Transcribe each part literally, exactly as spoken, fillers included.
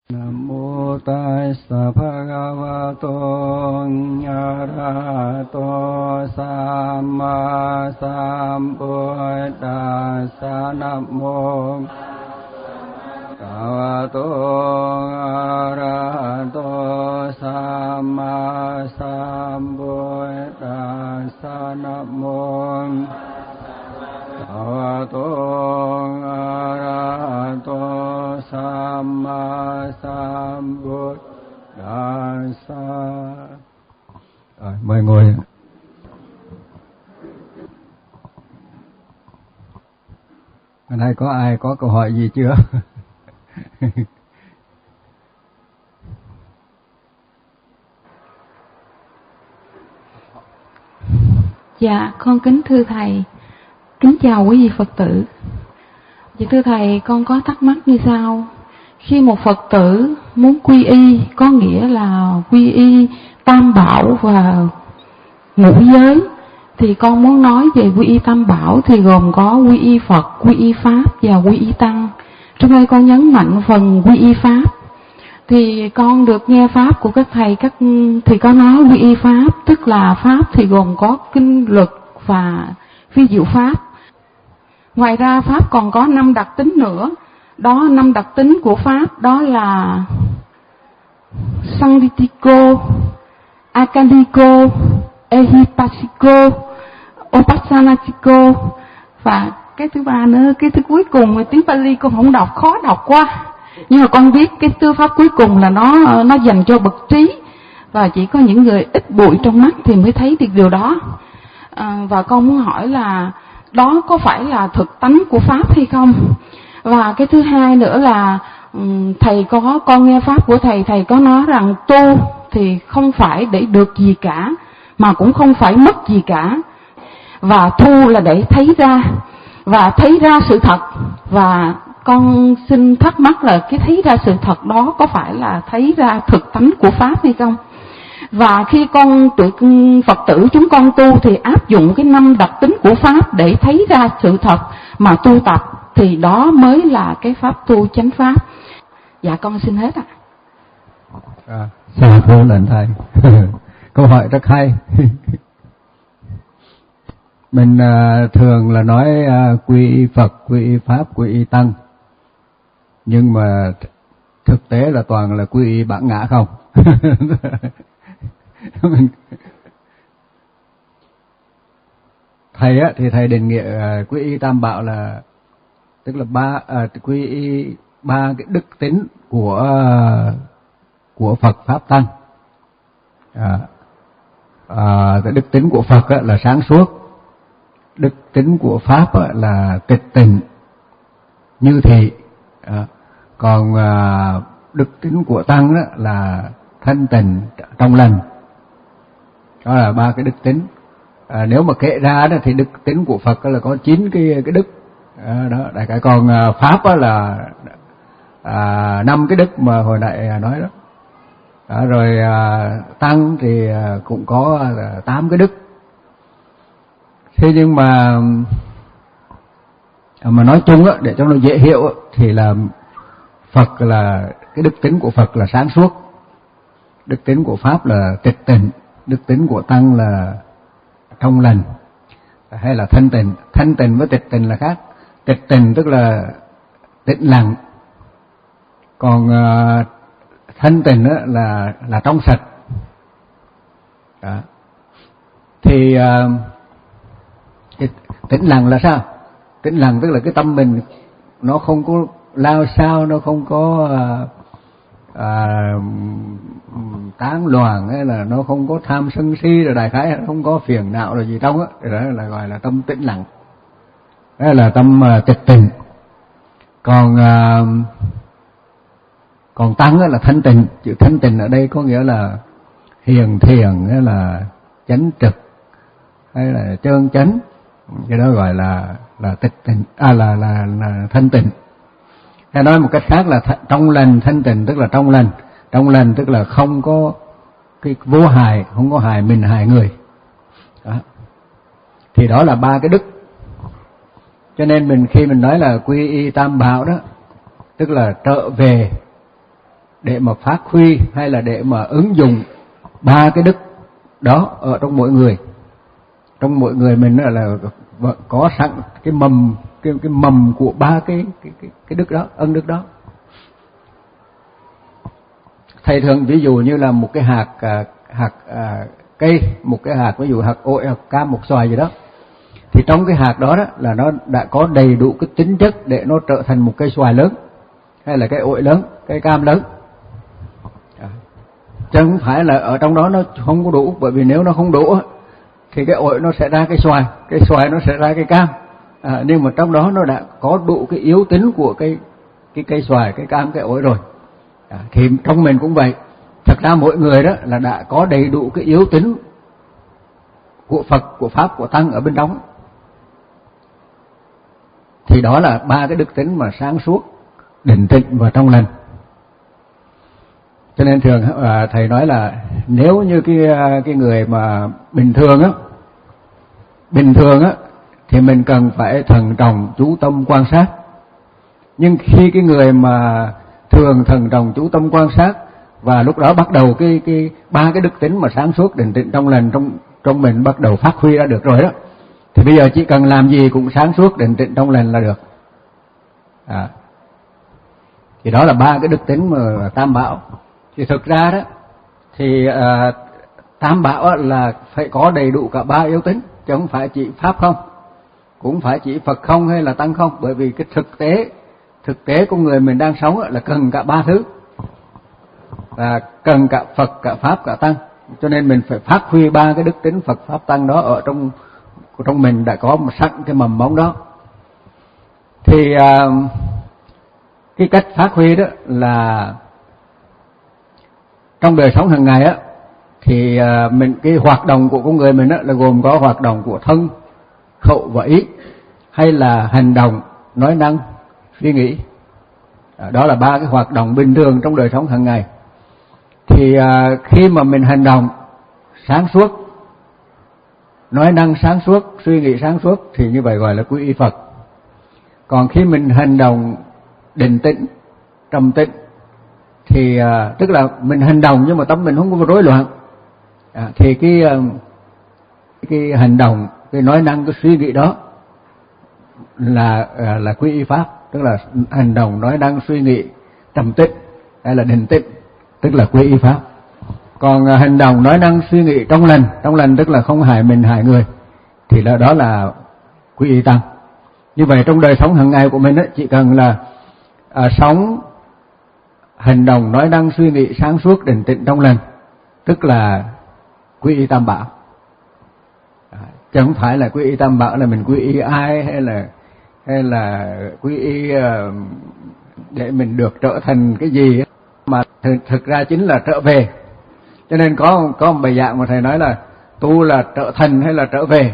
Nam mô Tassa Bhagavato Arahato Samma Sambuddhassa. Nam mô Bhagavato Arahato Samma Sambuddhassa. Nam mô Bhagavato Arahato Samma Sambuddhassa. Rồi, mời ngồi. Hôm nay có ai có câu hỏi gì chưa? Dạ, con kính thưa Thầy, kính chào quý vị Phật tử. Dạ thưa Thầy, con có thắc mắc như sau. Khi một Phật tử muốn quy y, có nghĩa là quy y Tam Bảo và ngũ giới, thì con muốn nói về quy y Tam Bảo thì gồm có quy y Phật, quy y Pháp và quy y Tăng. Trong đây con nhấn mạnh phần quy y Pháp. Thì con được nghe Pháp của các Thầy, các thì có nói quy y Pháp, tức là Pháp thì gồm có kinh lực và phi diệu Pháp. Ngoài ra Pháp còn có năm đặc tính nữa. Đó, năm đặc tính của Pháp đó là Sanghitiko, Akaliko, Ehipasiko, Opassanatiko. Và cái thứ ba nữa, cái thứ cuối cùng tiếng Pali con không đọc, khó đọc quá. Nhưng mà con biết cái tư pháp cuối cùng là nó nó dành cho bậc trí, và chỉ có những người ít bụi trong mắt thì mới thấy được điều đó. À, và con muốn hỏi là đó có phải là thực tánh của Pháp hay không? Và cái thứ hai nữa là Thầy có, con nghe Pháp của Thầy, Thầy có nói rằng tu thì không phải để được gì cả, mà cũng không phải mất gì cả. Và thu là để thấy ra, và thấy ra sự thật. Và con xin thắc mắc là cái thấy ra sự thật đó có phải là thấy ra thực tánh của Pháp hay không? Và khi con tụi Phật tử chúng con tu thì áp dụng cái năm đặc tính của Pháp để thấy ra sự thật mà tu tập, thì đó mới là cái Pháp tu chánh Pháp. Dạ con xin hết ạ. À, xa thưa lệnh Thầy. Câu hỏi rất hay. Mình uh, thường là nói uh, quy y Phật, quy y Pháp, quy y Tăng, nhưng mà thực tế là toàn là quy y bản ngã không. Thầy á thì thầy định nghĩa uh, quy y Tam Bảo là tức là ba uh, quy y ba cái đức tính của uh, của Phật Pháp Tăng. À, à, cái đức tính của Phật á, là sáng suốt, đức tính của Pháp á, là tịch tịnh như thị, à, còn à, đức tính của Tăng á, là thanh tịnh trong lành. Đó là ba cái đức tính. À, nếu mà kể ra đó thì đức tính của Phật là có chín cái cái đức. À, đó, đại cái còn à, Pháp á, là à, năm cái đức mà hồi nãy nói đó. À, rồi à, Tăng thì à, cũng có à, tám cái đức. Thế nhưng mà mà nói chung á, để cho nó dễ hiểu á, thì là Phật là cái đức tính của Phật là sáng suốt, đức tính của Pháp là tịch tịnh, đức tính của Tăng là trong lành hay là thanh tịnh. Thanh tịnh với tịch tịnh là khác. Tịch tịnh tức là tĩnh lặng, còn uh, thanh tịnh đó là là trong sạch. Đó. Thì uh, cái tĩnh lặng là sao? Tĩnh lặng tức là cái tâm mình nó không có lao sao, nó không có uh, uh, tán loạn, hay là nó không có tham sân si, rồi đại khái không có phiền não rồi gì trong á, đó là gọi là tâm tĩnh lặng. Đó là tâm uh, tịch tịnh. Còn uh, còn Tăng là thanh tịnh. Chữ thanh tịnh ở đây có nghĩa là hiền thiền, hay là chánh trực, hay là trơn chánh. Cái đó gọi là là tịch tịnh, à là là, là thanh tịnh. Hay nói một cách khác là th- trong lành. Thanh tịnh tức là trong lành. Trong lành tức là không có cái vô hại, không có hại mình hại người. Đó. Thì đó là ba cái đức. Cho nên mình khi mình nói là quy y Tam Bảo đó, tức là trở về để mà phát huy hay là để mà ứng dụng ba cái đức đó ở trong mỗi người. Trong mỗi người mình là, là có sẵn cái mầm cái cái mầm của ba cái cái cái cái đức đó, ân đức đó. Thầy thường ví dụ như là một cái hạt à, hạt à, cây, một cái hạt ví dụ hạt ổi, hạt cam, một xoài gì đó, thì trong cái hạt đó đó là nó đã có đầy đủ cái tính chất để nó trở thành một cây xoài lớn, hay là cây ổi lớn, cây cam lớn. Chứ không phải là ở trong đó nó không có đủ, bởi vì nếu nó không đủ thì cái ổi nó sẽ ra cái xoài, cái xoài nó sẽ ra cái cam. À, nhưng mà trong đó nó đã có đủ cái yếu tính của cái cái cây xoài, cái cam, cái ổi rồi. À, thì trong mình cũng vậy. Thật ra mỗi người đó là đã có đầy đủ cái yếu tính của Phật, của Pháp, của Tăng ở bên trong. Thì đó là ba cái đức tính mà sáng suốt, định tĩnh và trong lành. Cho nên thường à, thầy nói là nếu như cái cái người mà bình thường á, bình thường á thì mình cần phải thận trọng chú tâm quan sát. Nhưng khi cái người mà thường thận trọng chú tâm quan sát và lúc đó bắt đầu cái cái ba cái đức tính mà sáng suốt, định tĩnh, trong lành trong trong mình bắt đầu phát huy ra được rồi đó, thì bây giờ chỉ cần làm gì cũng sáng suốt, định tĩnh, trong lành là được. À, thì đó là ba cái đức tính mà tam bảo. Thì thực ra đó thì à, tam bảo là phải có đầy đủ cả ba yếu tính, chứ không phải chỉ Pháp không, cũng phải chỉ Phật không hay là Tăng không. Bởi vì cái thực tế thực tế của người mình đang sống là cần cả ba thứ, và cần cả Phật, cả Pháp, cả Tăng. Cho nên mình phải phát huy ba cái đức tính Phật, Pháp, Tăng đó ở trong trong mình đã có một sẵn cái mầm mống đó. Thì à, cái cách phát huy đó là trong đời sống hàng ngày á, thì à, mình cái hoạt động của con người mình á là gồm có hoạt động của thân, khẩu và ý, hay là hành động, nói năng, suy nghĩ. À, đó là ba cái hoạt động bình thường trong đời sống hàng ngày. Thì à, khi mà mình hành động sáng suốt, nói năng sáng suốt, suy nghĩ sáng suốt thì như vậy gọi là quy y Phật. Còn khi mình hành động định tĩnh, trầm tĩnh thì à, tức là mình hành động nhưng mà tâm mình không có rối loạn, à, thì cái cái hành động, cái nói năng, cái suy nghĩ đó là là quy y Pháp, tức là hành động, nói năng, suy nghĩ trầm tĩnh hay là định tĩnh, tức là quy y Pháp. Còn à, hành động, nói năng, suy nghĩ trong lành, trong lành tức là không hại mình, hại người, thì là đó là quy y Tăng. Như vậy trong đời sống hàng ngày của mình ấy, chỉ cần là à, sống hành động, nói năng, suy nghĩ sáng suốt, định tĩnh, trong lành, tức là quy y Tam Bảo. À, chứ không phải là quy y Tam Bảo là mình quy y ai, hay là hay là quy y uh, để mình được trở thành cái gì, mà thực, thực ra chính là trở về. Cho nên có có một bài giảng mà thầy nói là tu là trở thành hay là trở về.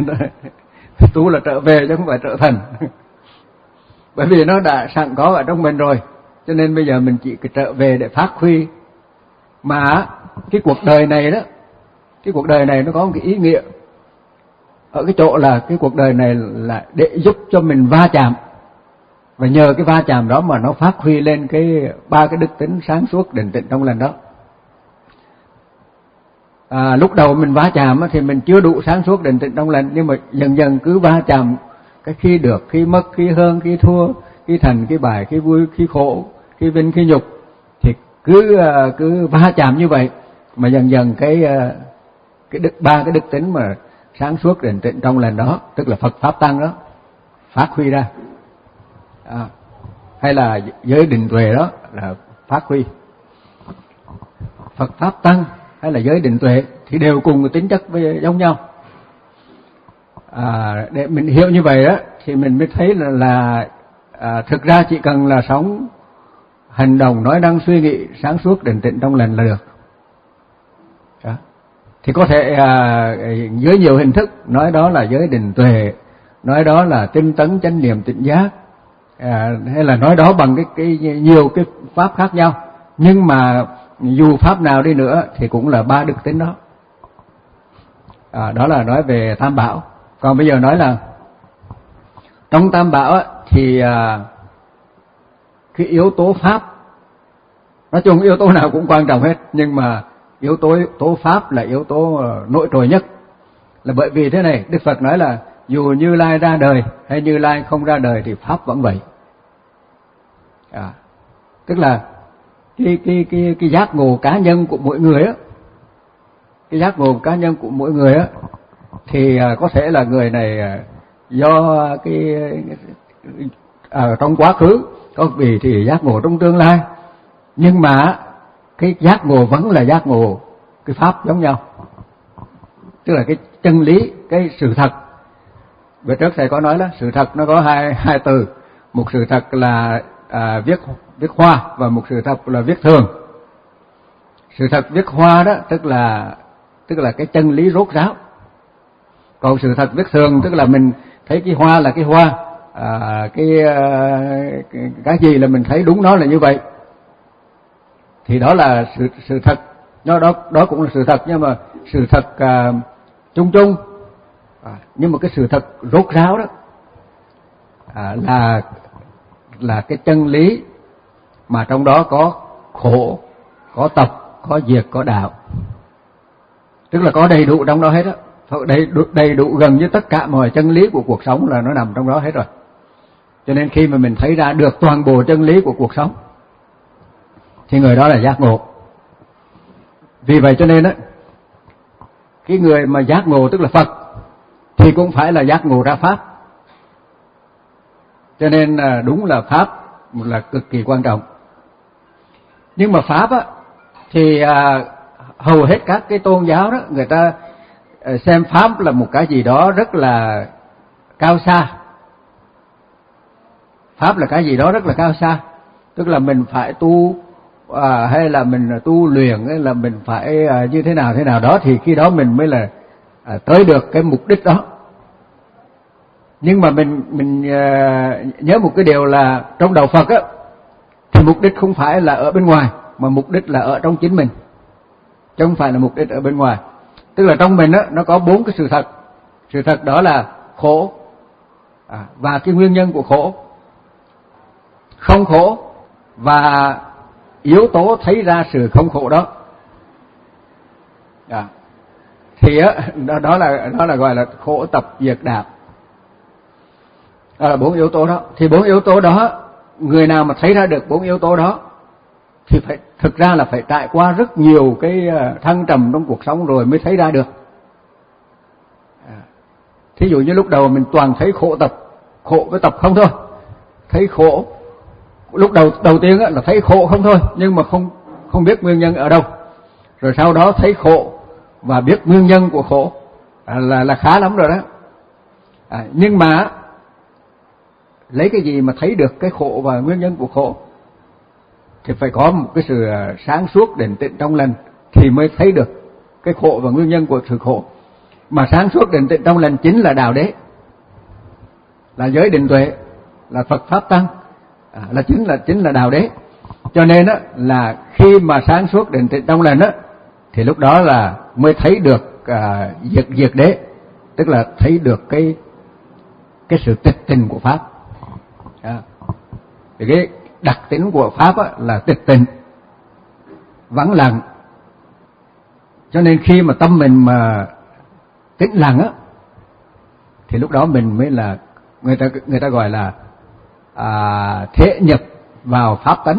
Tu là trở về chứ không phải trở thành. Bởi vì nó đã sẵn có ở trong mình rồi, cho nên bây giờ mình chỉ trở về để phát huy. Mà cái cuộc đời này đó, cái cuộc đời này nó có một cái ý nghĩa ở cái chỗ là cái cuộc đời này là để giúp cho mình va chạm, và nhờ cái va chạm đó mà nó phát huy lên cái ba cái đức tính sáng suốt, định tĩnh, trong lành đó. À, lúc đầu mình va chạm thì mình chưa đủ sáng suốt, định tĩnh, trong lành, nhưng mà dần dần cứ va chạm, cái khi được, khi mất, khi hơn, khi thua, khi thành, khi bại, khi vui, khi khổ, khi vinh, khi nhục, thì cứ cứ va chạm như vậy mà dần dần cái cái đức ba cái đức tính mà sáng suốt, định tĩnh, trong lành đó, tức là Phật, Pháp, Tăng đó phát huy ra. À, hay là giới định tuệ đó là phát huy. Phật, Pháp, Tăng hay là giới định tuệ thì đều cùng tính chất với giống nhau. À, để mình hiểu như vậy đó thì mình mới thấy là, là à, thực ra chỉ cần là sống hành động, nói năng, suy nghĩ sáng suốt, định tĩnh, trong lành là được. Đó. Thì có thể à, với nhiều hình thức, nói đó là giới định tuệ, nói đó là tinh tấn, chánh niệm, tỉnh giác, à, hay là nói đó bằng cái, cái nhiều cái pháp khác nhau. Nhưng mà dù pháp nào đi nữa thì cũng là ba đức tính đó. À, đó là nói về Tam Bảo. Còn bây giờ nói là trong Tam Bảo á, thì à, cái yếu tố pháp Nói chung yếu tố nào cũng quan trọng hết, nhưng mà yếu tố yếu tố pháp là yếu tố nổi trội nhất. Là bởi vì thế này, Đức Phật nói là dù Như Lai ra đời hay Như Lai không ra đời thì pháp vẫn vậy. À, tức là cái cái cái cái giác ngộ cá nhân của mỗi người á, cái giác ngộ cá nhân của mỗi người á, thì có thể là người này do cái ở trong quá khứ, có vị thì giác ngộ trong tương lai, nhưng mà cái giác ngộ vẫn là giác ngộ cái pháp giống nhau, tức là cái chân lý, cái sự thật. Bữa trước thầy có nói đó, sự thật nó có hai hai từ, một sự thật là à, viết viết hoa và một sự thật là viết thường. Sự thật viết hoa đó tức là tức là cái chân lý rốt ráo, còn sự thật viết thường tức là mình thấy cái hoa là cái hoa, à, cái, cái cái gì là mình thấy đúng nó là như vậy, thì đó là sự sự thật. Đó đó đó cũng là sự thật, nhưng mà sự thật à, chung chung, à, nhưng mà cái sự thật rốt ráo đó à, là là cái chân lý mà trong đó có khổ, có tập, có diệt, có đạo, tức là có đầy đủ trong đó hết á. Đầy, đầy đủ gần như tất cả mọi chân lý của cuộc sống là nó nằm trong đó hết rồi. Cho nên khi mà mình thấy ra được toàn bộ chân lý của cuộc sống thì người đó là giác ngộ. Vì vậy cho nên á, cái người mà giác ngộ tức là Phật thì cũng phải là giác ngộ ra pháp. Cho nên đúng là pháp là cực kỳ quan trọng. Nhưng mà pháp á thì à, hầu hết các cái tôn giáo đó, người ta xem pháp là một cái gì đó rất là cao xa. Pháp là cái gì đó rất là cao xa, tức là mình phải tu à, hay là mình tu luyện, hay là mình phải à, như thế nào thế nào đó thì khi đó mình mới là à, tới được cái mục đích đó. Nhưng mà mình mình à, nhớ một cái điều là trong đạo Phật á thì mục đích không phải là ở bên ngoài, mà mục đích là ở trong chính mình, chứ không phải là mục đích ở bên ngoài. Tức là trong mình á nó có bốn cái sự thật. Sự thật đó là khổ à, và cái nguyên nhân của khổ, không khổ và yếu tố thấy ra sự không khổ đó. À, thì á đó, đó là đó là gọi là khổ tập diệt đạo. Đó là bốn yếu tố đó. Thì bốn yếu tố đó, người nào mà thấy ra được bốn yếu tố đó thì phải thực ra là phải trải qua rất nhiều cái thăng trầm trong cuộc sống rồi mới thấy ra được. À, thí dụ như lúc đầu mình toàn thấy khổ tập, khổ với tập không thôi, thấy khổ lúc đầu đầu tiên là thấy khổ không thôi, nhưng mà không không biết nguyên nhân ở đâu. Rồi sau đó thấy khổ và biết nguyên nhân của khổ à, là là khá lắm rồi đó. À, nhưng mà lấy cái gì mà thấy được cái khổ và nguyên nhân của khổ? Thì phải có một cái sự sáng suốt định tĩnh trong lành thì mới thấy được cái khổ và nguyên nhân của sự khổ. Mà sáng suốt định tĩnh trong lành chính là đạo đế, là giới định tuệ, là Phật pháp tăng, à, là chính là chính là đạo đế. Cho nên á là khi mà sáng suốt định tĩnh trong lành á thì lúc đó là mới thấy được à, diệt diệt đế, tức là thấy được cái cái sự tịch tình của pháp. À, thì cái đặc tính của pháp á, là tịch tịnh, vắng lặng. Cho nên khi mà tâm mình mà tĩnh lặng á thì lúc đó mình mới là người ta người ta gọi là à, thế nhập vào pháp tánh.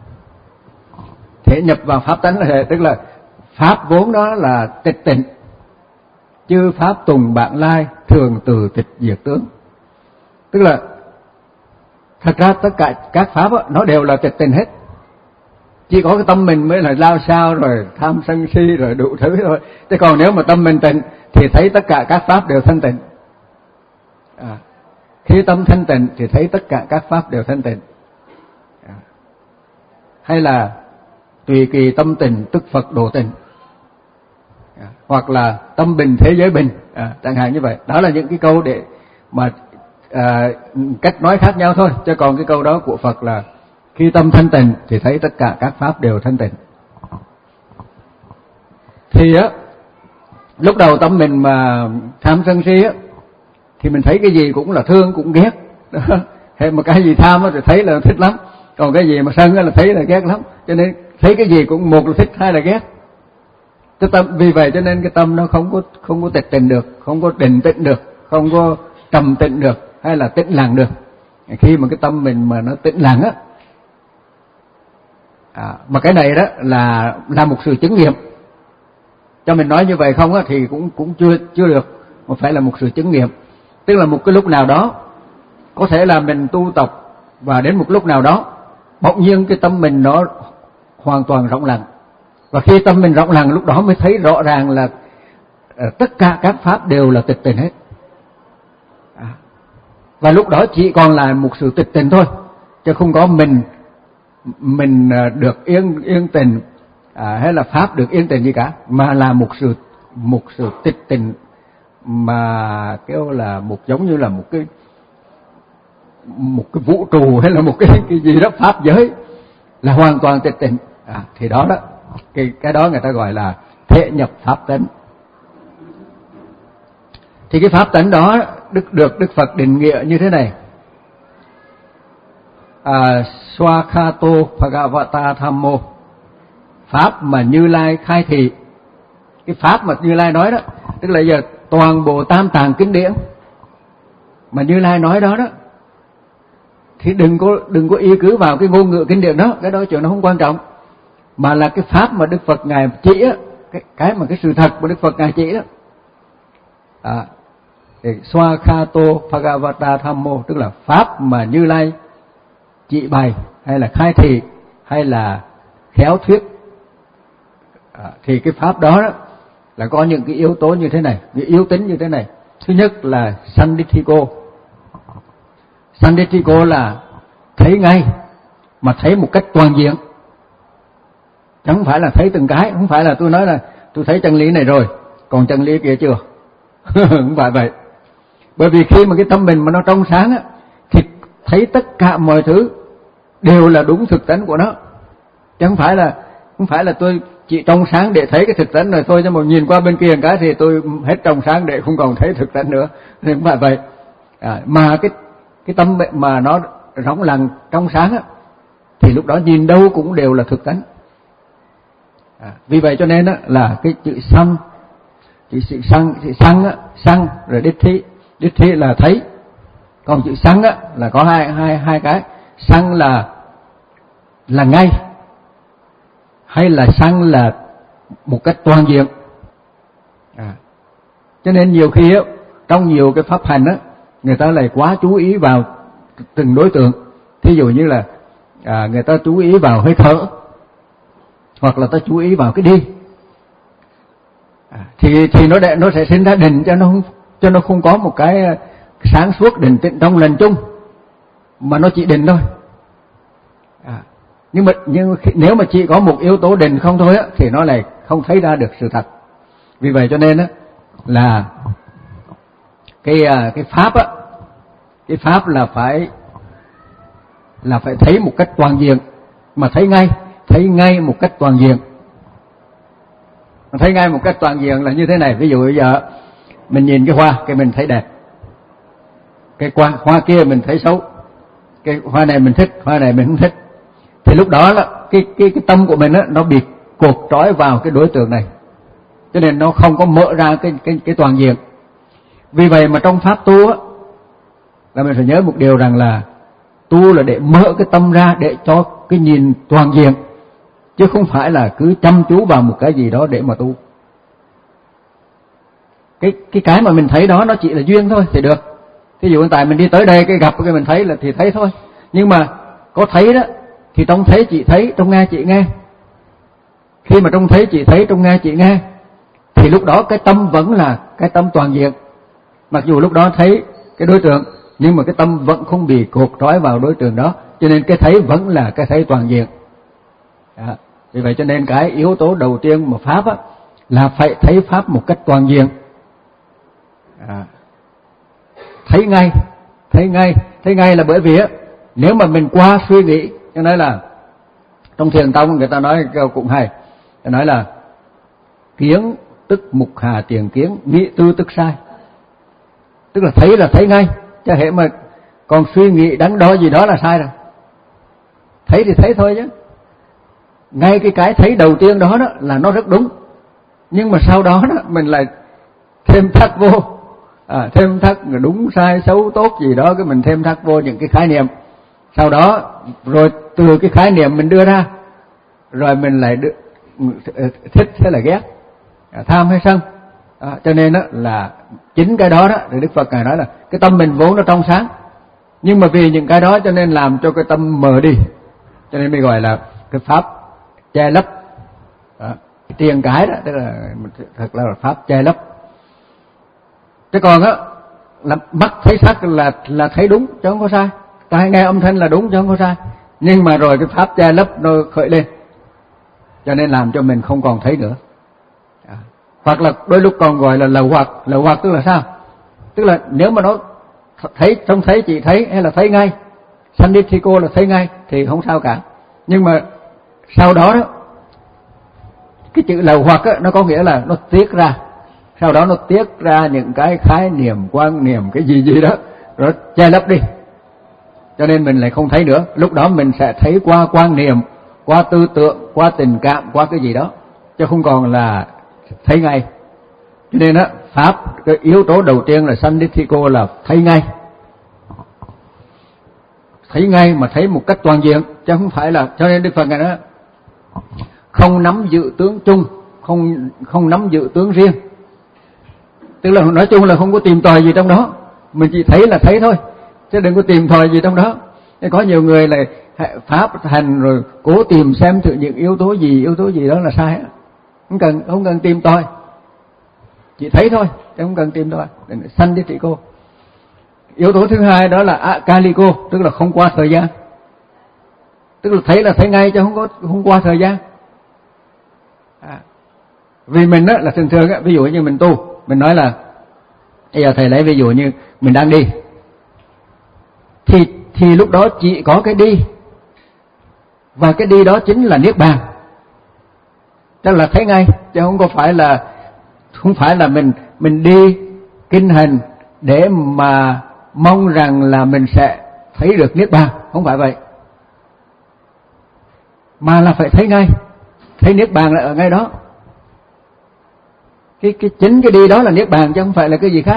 Thế nhập vào pháp tánh là tức là pháp vốn đó là tịch tịnh, chư pháp tùng bạn lai, thường từ tịch diệt tướng. Tức là thật ra tất cả các pháp đó, nó đều là tịch tịnh hết. Chỉ có cái tâm mình mới là lao sao rồi tham sân si rồi đủ thứ thôi. Thế còn nếu mà tâm mình tịnh thì thấy tất cả các pháp đều thanh tịnh. À, khi tâm thanh tịnh thì thấy tất cả các pháp đều thanh tịnh. À, hay là tùy kỳ tâm tịnh tức Phật độ tịnh. À, hoặc là tâm bình thế giới bình, à, chẳng hạn như vậy. Đó là những cái câu để mà à, cách nói khác nhau thôi, chứ còn cái câu đó của Phật là khi tâm thanh tịnh thì thấy tất cả các pháp đều thanh tịnh. Thì á lúc đầu tâm mình mà tham sân si á thì mình thấy cái gì cũng là thương cũng ghét. Hay mà cái gì tham á thì thấy là thích lắm, còn cái gì mà sân á là thấy là ghét lắm. Cho nên thấy cái gì cũng một là thích, hai là ghét. Cái tâm, vì vậy cho nên cái tâm nó không có không có tịch tịnh được, không có định tĩnh được, không có trầm tĩnh được, hay là tĩnh lặng được. Khi mà cái tâm mình mà nó tĩnh lặng á, à, mà cái này đó là là một sự chứng nghiệm. Cho mình nói như vậy không á thì cũng cũng chưa chưa được, mà phải là một sự chứng nghiệm. Tức là một cái lúc nào đó, có thể là mình tu tập và đến một lúc nào đó bỗng nhiên cái tâm mình nó hoàn toàn rộng lặng, và khi tâm mình rộng lặng lúc đó mới thấy rõ ràng là uh, tất cả các pháp đều là tịch tịnh hết. À, và lúc đó chỉ còn là một sự tịch tịnh thôi, chứ không có mình mình uh, được yên yên tịnh à, hay là pháp được yên tịnh gì cả, mà là một sự một sự tịch tịnh mà kêu là một giống như là một cái một cái vũ trụ hay là một cái cái gì đó pháp giới là hoàn toàn tịch tịnh. À, thì đó đó cái cái đó người ta gọi là thể nhập pháp tánh. Thì cái pháp tánh đó đức được Đức Phật định nghĩa như thế này: à, Swakhato Bhagavata Thammo, pháp mà Như Lai khai thị. Cái pháp mà Như Lai nói đó, tức là giờ toàn bộ tam tạng kinh điển mà Như Lai nói đó đó, thì đừng có đừng có y cứ vào cái ngôn ngữ kinh điển đó, cái đó chuyện nó không quan trọng, mà là cái pháp mà Đức Phật ngài chỉ á, cái cái mà cái sự thật mà Đức Phật ngài chỉ đó. À, thì Swakhato Bhagavata Thammo, tức là pháp mà Như Lai chỉ bày hay là khai thị hay là khéo thuyết. À, thì cái pháp đó, đó là có những cái yếu tố như thế này, những yếu tính như thế này. Thứ nhất là Sanditthiko. Sanditthiko là thấy ngay, mà thấy một cách toàn diện, chẳng phải là thấy từng cái. Không phải là tôi nói là tôi thấy chân lý này rồi, còn chân lý kia chưa. Không phải vậy. Bởi vì khi mà cái tâm mình mà nó trong sáng á, thì thấy tất cả mọi thứ đều là đúng thực tánh của nó. Chẳng phải là không phải là tôi chỉ trong sáng để thấy cái thực tánh rồi thôi, nhưng mà nhìn qua bên kia một cái thì tôi hết trong sáng để không còn thấy thực tánh nữa. Nên không phải vậy. À, mà cái cái tâm mà nó rỗng lặng trong sáng á, thì lúc đó nhìn đâu cũng đều là thực tánh. À, vì vậy cho nên á, là cái chữ sanh, chữ sự sanh, chữ sanh á, sanh rồi đích thí, đích thí là thấy, còn chữ sanh á là có hai hai hai cái. Sanh là là ngay, hay là sanh là một cách toàn diện. À, cho nên nhiều khi á, trong nhiều cái pháp hành á, người ta lại quá chú ý vào từng đối tượng. Thí dụ như là à, người ta chú ý vào hơi thở, hoặc là ta chú ý vào cái đi, à, thì thì nó để, nó sẽ sinh ra định, cho nó không cho nó không có một cái sáng suốt định tĩnh trong lần chung, mà nó chỉ định thôi. À, nhưng mà nhưng nếu mà chỉ có một yếu tố định không thôi á, thì nó lại không thấy ra được sự thật. Vì vậy cho nên á, là cái cái pháp á, cái pháp là phải là phải thấy một cách toàn diện, mà thấy ngay, thấy ngay một cách toàn diện. Mà thấy ngay một cách toàn diện là như thế này. Ví dụ bây giờ mình nhìn cái hoa, cái mình thấy đẹp, cái hoa, hoa kia mình thấy xấu, cái hoa này mình thích, hoa này mình không thích. Thì lúc đó là cái cái cái tâm của mình á, nó bị cột trói vào cái đối tượng này, cho nên nó không có mở ra cái cái cái toàn diện. Vì vậy mà trong pháp tu á, là mình phải nhớ một điều rằng là tu là để mở cái tâm ra để cho cái nhìn toàn diện, chứ không phải là cứ chăm chú vào một cái gì đó để mà tu. Cái cái cái mà mình thấy đó nó chỉ là duyên thôi thì được. Thí dụ hiện tại mình đi tới đây, cái gặp cái mình thấy là thì thấy thôi. Nhưng mà có thấy đó, thì trong thấy chị thấy, trong nghe chị nghe. Khi mà trong thấy chị thấy, trong nghe chị nghe, thì lúc đó cái tâm vẫn là cái tâm toàn diện. Mặc dù lúc đó thấy cái đối tượng, nhưng mà cái tâm vẫn không bị cột trói vào đối tượng đó, cho nên cái thấy vẫn là cái thấy toàn diện. Đó. Vì vậy cho nên cái yếu tố đầu tiên mà pháp á, là phải thấy pháp một cách toàn diện. À, thấy ngay, thấy ngay, thấy ngay là bởi vì á, nếu mà mình qua suy nghĩ, cho nên là trong thiền tông người ta nói câu cũng hay, người ta nói là kiến tức mục hà tiền kiến, nghĩ tư tức sai. Tức là thấy là thấy ngay, chứ hệ mà còn suy nghĩ đắn đo gì đó là sai rồi. Thấy thì thấy thôi chứ. ngay cái cái thấy đầu tiên đó đó là nó rất đúng, nhưng mà sau đó đó mình lại thêm thắt vô, à, thêm thắt đúng sai xấu tốt gì đó, cái mình thêm thắt vô những cái khái niệm. Sau đó rồi từ cái khái niệm mình đưa ra, rồi mình lại đưa, thích hay là ghét, tham hay sân. À, cho nên đó là chính cái đó đó thì Đức Phật Ngài nói là cái tâm mình vốn nó trong sáng, nhưng mà vì những cái đó cho nên làm cho cái tâm mờ đi, cho nên mình gọi là cái pháp che lấp. Đó, cái tiền cái đó tức là thật là pháp che lấp. Chứ còn á là mắt thấy sắc là là thấy đúng chứ không có sai, tai nghe âm thanh là đúng chứ không có sai, nhưng mà rồi cái pháp che lấp nó khởi lên, cho nên làm cho mình không còn thấy nữa. À, hoặc là đôi lúc còn gọi là lậu hoặc. Lậu hoặc tức là sao? Tức là nếu mà nó thấy, trông thấy chỉ thấy hay là thấy ngay, Sandithiko là thấy ngay thì không sao cả. Nhưng mà sau đó đó, cái chữ lậu hoặc á, nó có nghĩa là nó tiết ra, sau đó nó tiết ra những cái khái niệm, quan niệm, cái gì gì đó, rồi che lấp đi, cho nên mình lại không thấy nữa. Lúc đó mình sẽ thấy qua quan niệm, qua tư tưởng, qua tình cảm, qua cái gì đó, chứ không còn là thấy ngay. Cho nên á, pháp cái yếu tố đầu tiên là Sandithiko là thấy ngay, thấy ngay mà thấy một cách toàn diện, chứ không phải là. Cho nên Đức Phật Ngài nói không nắm dự tướng chung, không không nắm dự tướng riêng. Tức là nói chung là không có tìm tòi gì trong đó, mình chỉ thấy là thấy thôi, chứ đừng có tìm tòi gì trong đó. Nên có nhiều người là pháp hành rồi cố tìm xem thử những yếu tố gì, yếu tố gì đó là sai, không cần không cần tìm tòi, chỉ thấy thôi, chứ không cần tìm tòi. Sandithiko. Yếu tố thứ hai đó là akaliko, tức là không qua thời gian, tức là thấy là thấy ngay chứ không có không qua thời gian. À, vì mình á là thường thường á, ví dụ như mình tu, mình nói là bây giờ thầy lấy ví dụ như mình đang đi, thì thì lúc đó chỉ có cái đi, và cái đi đó chính là niết bàn, tức là thấy ngay, chứ không có phải là không phải là mình mình đi kinh hành để mà mong rằng là mình sẽ thấy được niết bàn, không phải vậy, mà là phải thấy ngay, thấy niết bàn là ở ngay đó. Cái cái chính cái đi đó là niết bàn chứ không phải là cái gì khác.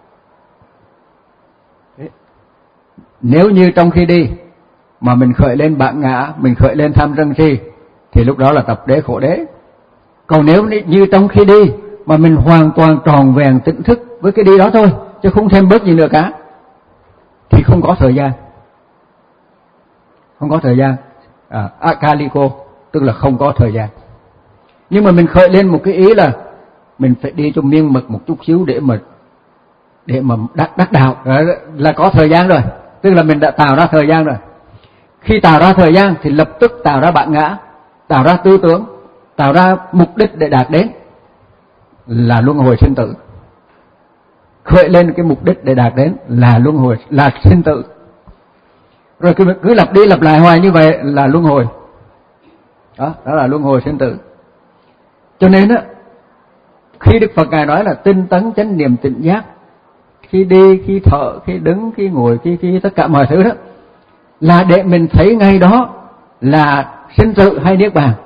Nếu như trong khi đi mà mình khởi lên bản ngã, mình khởi lên tham sân si, thì lúc đó là tập đế khổ đế. Còn nếu như trong khi đi mà mình hoàn toàn tròn vẹn tỉnh thức với cái đi đó thôi, chứ không thêm bớt gì nữa cả, thì không có thời gian. Không có thời gian. À, akaliko tức là không có thời gian. Nhưng mà mình khởi lên một cái ý là mình phải đi cho miên mật một chút xíu để mà để mà đắc đắc đạo, là có thời gian rồi, tức là mình đã tạo ra thời gian rồi. Khi tạo ra thời gian thì lập tức tạo ra bản ngã, tạo ra tư tưởng, tạo ra mục đích để đạt đến là luân hồi sinh tử. Khởi lên cái mục đích để đạt đến là luân hồi, là sinh tử. Rồi cứ, cứ lặp đi lặp lại hoài như vậy là luân hồi. Đó, đó là luân hồi sinh tử. Cho nên á, khi Đức Phật Ngài nói là tinh tấn chánh niệm tỉnh giác, khi đi, khi thở, khi đứng, khi ngồi, khi khi tất cả mọi thứ đó, là để mình thấy ngay đó là sinh tử hay niết bàn.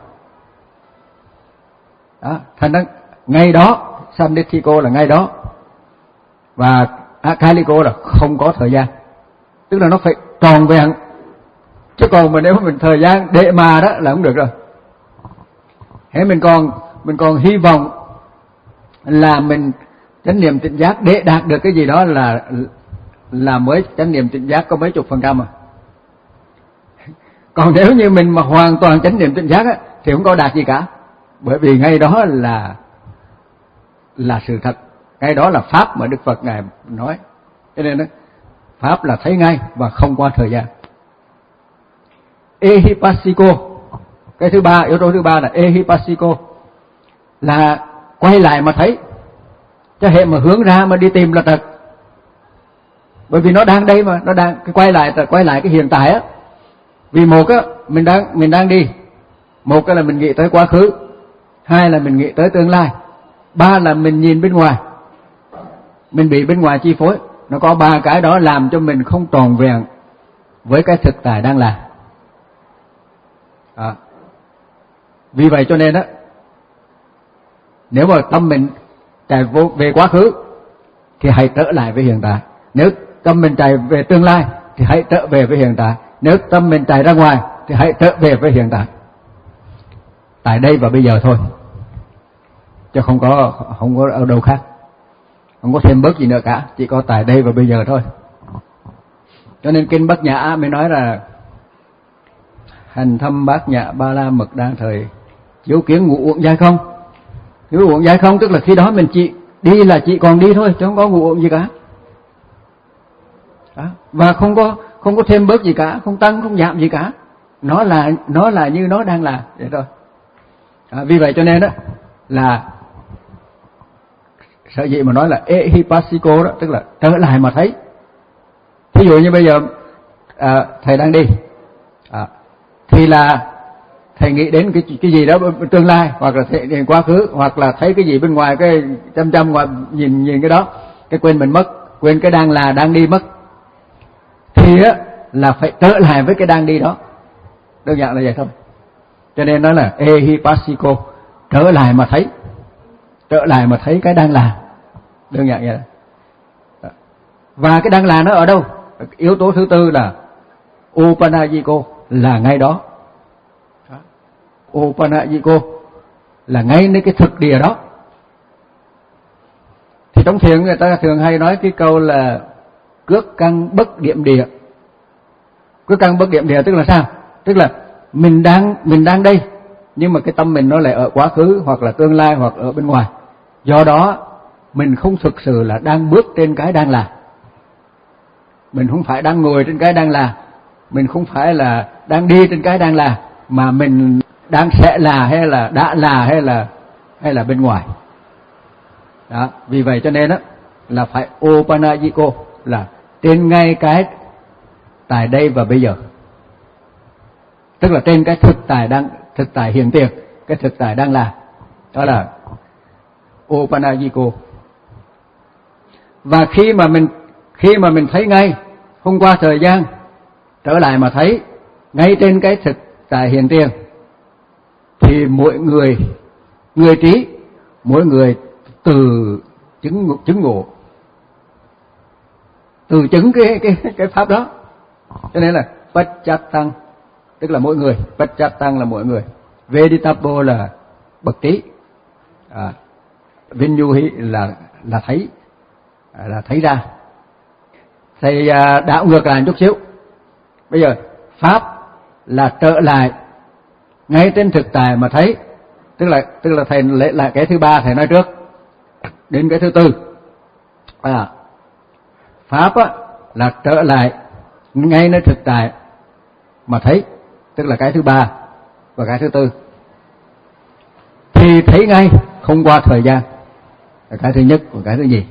Đó, thành ra ngay đó, Sandithiko là ngay đó, và akaliko là không có thời gian, tức là nó phải tròn vẹn. Chứ còn mà nếu mình thời gian để mà đó là không được rồi. Thế mình còn mình còn hy vọng là mình chánh niệm tỉnh giác để đạt được cái gì đó là là mới chánh niệm tỉnh giác có mấy chục phần trăm à. Còn nếu như mình mà hoàn toàn chánh niệm tỉnh giác á, thì không có đạt gì cả, bởi vì ngay đó là là sự thật, ngay đó là pháp mà Đức Phật Ngài nói. Cho nên đó, pháp là thấy ngay và không qua thời gian. Ehipassiko, cái thứ ba, yếu tố thứ ba là ehipassiko, là quay lại mà thấy, chứ hệ mà hướng ra mà đi tìm là thật. Bởi vì nó đang đây mà, nó đang cái quay lại quay lại cái hiện tại á. Vì một á, mình đang mình đang đi, một cái là mình nghĩ tới quá khứ, hai là mình nghĩ tới tương lai, ba là mình nhìn bên ngoài, mình bị bên ngoài chi phối. Nó có ba cái đó làm cho mình không tròn vẹn với cái thực tại đang là. À. Vì vậy cho nên á, nếu mà tâm mình chạy vô về quá khứ thì hãy trở lại với hiện tại. Nếu tâm mình chạy về tương lai thì hãy trở về với hiện tại. Nếu tâm mình chạy ra ngoài thì hãy trở về với hiện tại. Tại đây và bây giờ thôi, chứ không có không có ở đâu khác, không có thêm bớt gì nữa cả, chỉ có tại đây và bây giờ thôi. Cho nên kinh Bát Nhã mới nói là hành thâm bát nhã ba la mật đa thời chiếu kiến ngũ uẩn giai không. Ngũ uẩn giai không tức là khi đó mình chỉ đi là chỉ còn đi thôi, chứ không có ngũ uẩn gì cả. Đó. Và không có không có thêm bớt gì cả, không tăng không giảm gì cả. Nó là nó là như nó đang là vậy thôi. À, vì vậy cho nên đó là sở dĩ mà nói là ehipassiko đó, tức là trở lại mà thấy. Thí dụ như bây giờ à, thầy đang đi, à, thì là thầy nghĩ đến cái cái gì đó tương lai, hoặc là thầy đến quá khứ, hoặc là thấy cái gì bên ngoài cái chăm chăm ngoài nhìn nhìn cái đó, cái quên mình mất, quên cái đang là đang đi mất, thì á là phải trở lại với cái đang đi đó. Đơn giản là vậy thôi. Cho nên nó là ehipassiko, trở lại mà thấy, trở lại mà thấy cái đang là. Đơn giản vậy. Và cái đang là nó ở đâu? Yếu tố thứ tư là upanajiko, là ngay đó. Upanajiko là ngay nơi cái thực địa đó. Thì trong thiền người ta thường hay nói cái câu là cước căn bất điểm địa. Cước căn bất điểm địa tức là sao? Tức là mình đang mình đang đây, nhưng mà cái tâm mình nó lại ở quá khứ, hoặc là tương lai, hoặc ở bên ngoài. Do đó mình không thực sự là đang bước trên cái đang là. Mình không phải đang ngồi trên cái đang là, mình không phải là đang đi trên cái đang là, mà mình đang sẽ là, hay là đã là, hay là hay là bên ngoài. Đó, vì vậy cho nên đó là phải upanajiko, là trên ngay cái tại đây và bây giờ. Tức là trên cái thực tại đang thực tại hiện tiền, cái thực tại đang là. Đó là upanajiko. Và khi mà mình khi mà mình thấy ngay, không qua thời gian, trở lại mà thấy ngay trên cái thực tại hiện tiền, thì mỗi người người trí, mỗi người từ chứng chứng ngộ, từ chứng cái cái cái pháp đó. Cho nên là Pacchattam tức là mỗi người, Pacchattam là mỗi người, Veditappo là bậc trí, à, Vinyuhi là là thấy, à, là thấy ra. Thầy à, đảo ngược lại một chút xíu. Bây giờ pháp là trở lại ngay trên thực tại mà thấy, tức là tức là thầy lấy lại cái thứ ba thầy nói trước đến cái thứ tư. À, pháp á, là trở lại ngay nơi thực tại mà thấy, tức là cái thứ ba và cái thứ tư. Thì thấy ngay không qua thời gian là cái thứ nhất và cái thứ nhì.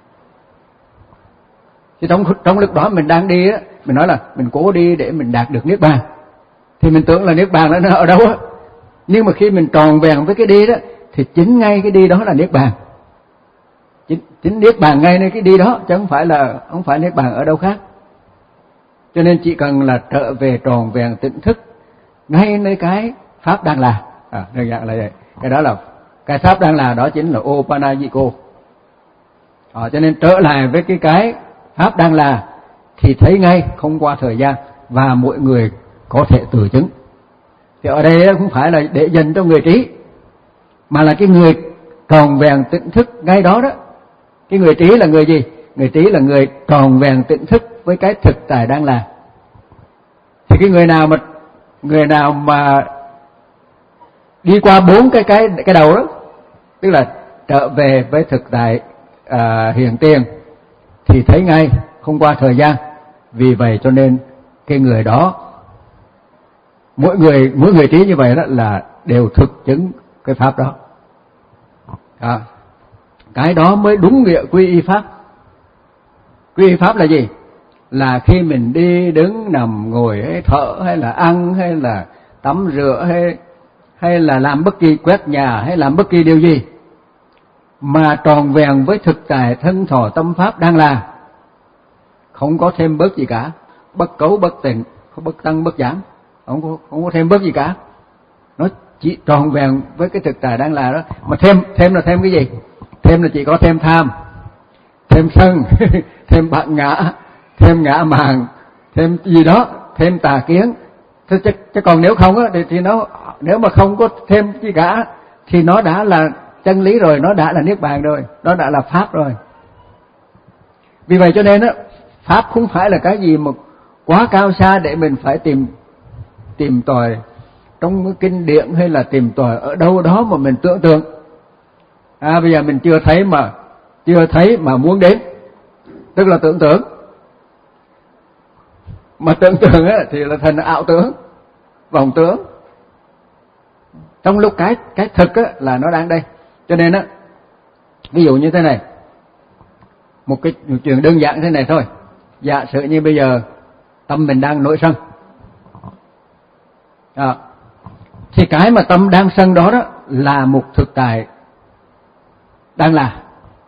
Chứ trong trong lúc đó mình đang đi á, mình nói là mình cố đi để mình đạt được niết bàn, thì mình tưởng là niết bàn nó ở đâu á. Nhưng mà khi mình tròn vẹn với cái đi đó, thì chính ngay cái đi đó là niết bàn. Chính, chính niết bàn ngay nơi cái đi đó, chứ không phải là không phải niết bàn ở đâu khác. Cho nên chỉ cần là trở về tròn vẹn tỉnh thức ngay nơi cái pháp đang là, à, đơn giản là vậy. Cái đó là cái pháp đang là, đó chính là upanajiko. À, cho nên trở lại với cái cái pháp đang là thì thấy ngay không qua thời gian, và mỗi người có thể tự chứng. Thì ở đây không phải là để dành cho người trí, mà là cái người tròn vẹn tỉnh thức ngay đó đó. Cái người trí là người gì? Người trí là người tròn vẹn tỉnh thức với cái thực tại đang là. Thì cái người nào mà người nào mà đi qua bốn cái cái cái đầu đó, tức là trở về với thực tại à, hiện tiền, thì thấy ngay không qua thời gian. Vì vậy cho nên cái người đó, mỗi người mỗi người trí như vậy đó là đều thực chứng cái pháp đó. À, cái đó mới đúng nghĩa quy y pháp. Quy y pháp là gì? Là khi mình đi đứng nằm ngồi hay thở hay là ăn hay là tắm rửa hay hay là làm bất kỳ quét nhà hay làm bất kỳ điều gì mà tròn vẹn với thực tại thân thọ tâm pháp đang là, không có thêm bớt gì cả, bất cấu bất tịnh, không bất tăng bất giảm, không có không có thêm bớt gì cả. Nó chỉ tròn vẹn với cái thực tại đang là đó. Mà thêm thêm là thêm cái gì? Thêm là chỉ có thêm tham, thêm sân, thêm bạn ngã, thêm ngã màng, thêm gì đó, thêm tà kiến. Thế chứ, chứ còn nếu không á thì, thì nó nếu mà không có thêm gì cả thì nó đã là chân lý rồi, nó đã là niết bàn rồi, nó đã là pháp rồi. Vì vậy cho nên á, pháp không phải là cái gì mà quá cao xa để mình phải tìm tìm tòi trong cái kinh điển hay là tìm tòi ở đâu đó mà mình tưởng tượng. À bây giờ mình chưa thấy mà chưa thấy mà muốn đến, tức là tưởng tượng. Mà tưởng tượng á thì là thành ảo tưởng, vọng tưởng. Trong lúc cái cái thực á là nó đang đây. Cho nên á, ví dụ như thế này, một cái một chuyện đơn giản thế này thôi. Giả sử như bây giờ tâm mình đang nổi sân, à, thì cái mà tâm đang sân đó đó là một thực tại đang là.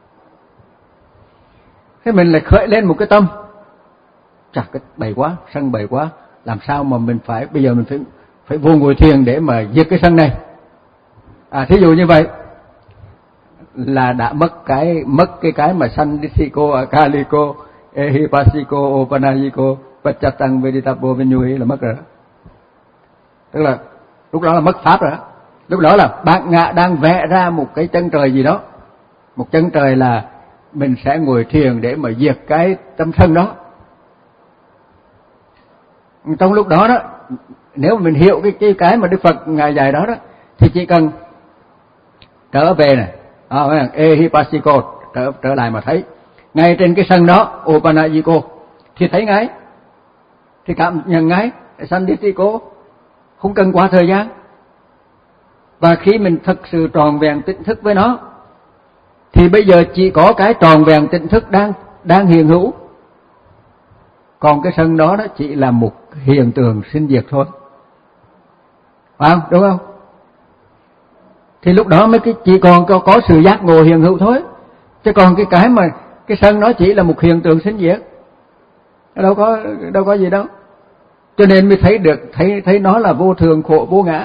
Thế mình lại khởi lên một cái tâm, chặt cái bậy quá, sân bậy quá, làm sao mà mình phải bây giờ mình phải phải vô ngồi thiền để mà diệt cái sân này. À thí dụ như vậy là đã mất cái mất cái cái mà sandisiko, akaliko, ehipasiko, opanajiko, pachatang veditapo venyuhi là mất rồi đó. Tức là lúc đó là mất pháp rồi đó. Lúc đó là bạn ngạ đang vẽ ra một cái chân trời gì đó, một chân trời là mình sẽ ngồi thiền để mà diệt cái tâm sân đó. Trong lúc đó đó, nếu mà mình hiểu cái cái cái mà Đức Phật ngài dạy đó đó, thì chỉ cần trở về này, à, ehipasiko, trở trở lại mà thấy ngay trên cái sân đó, opanajiko, thì thấy ngay, thì cảm nhận ngay, sandisiko, không cần qua thời gian. Và khi mình thực sự tròn vẹn tỉnh thức với nó, thì bây giờ chỉ có cái tròn vẹn tỉnh thức đang đang hiện hữu. Còn cái sân đó đó chỉ là một hiện tượng sinh diệt thôi. Phải không? Đúng không? Thì lúc đó mới cái chỉ còn có, có sự giác ngộ hiện hữu thôi. Chứ còn cái cái mà cái sân nó chỉ là một hiện tượng sinh diệt. Đâu có đâu có gì đâu. Cho nên mới thấy được thấy thấy nó là vô thường, khổ, vô ngã.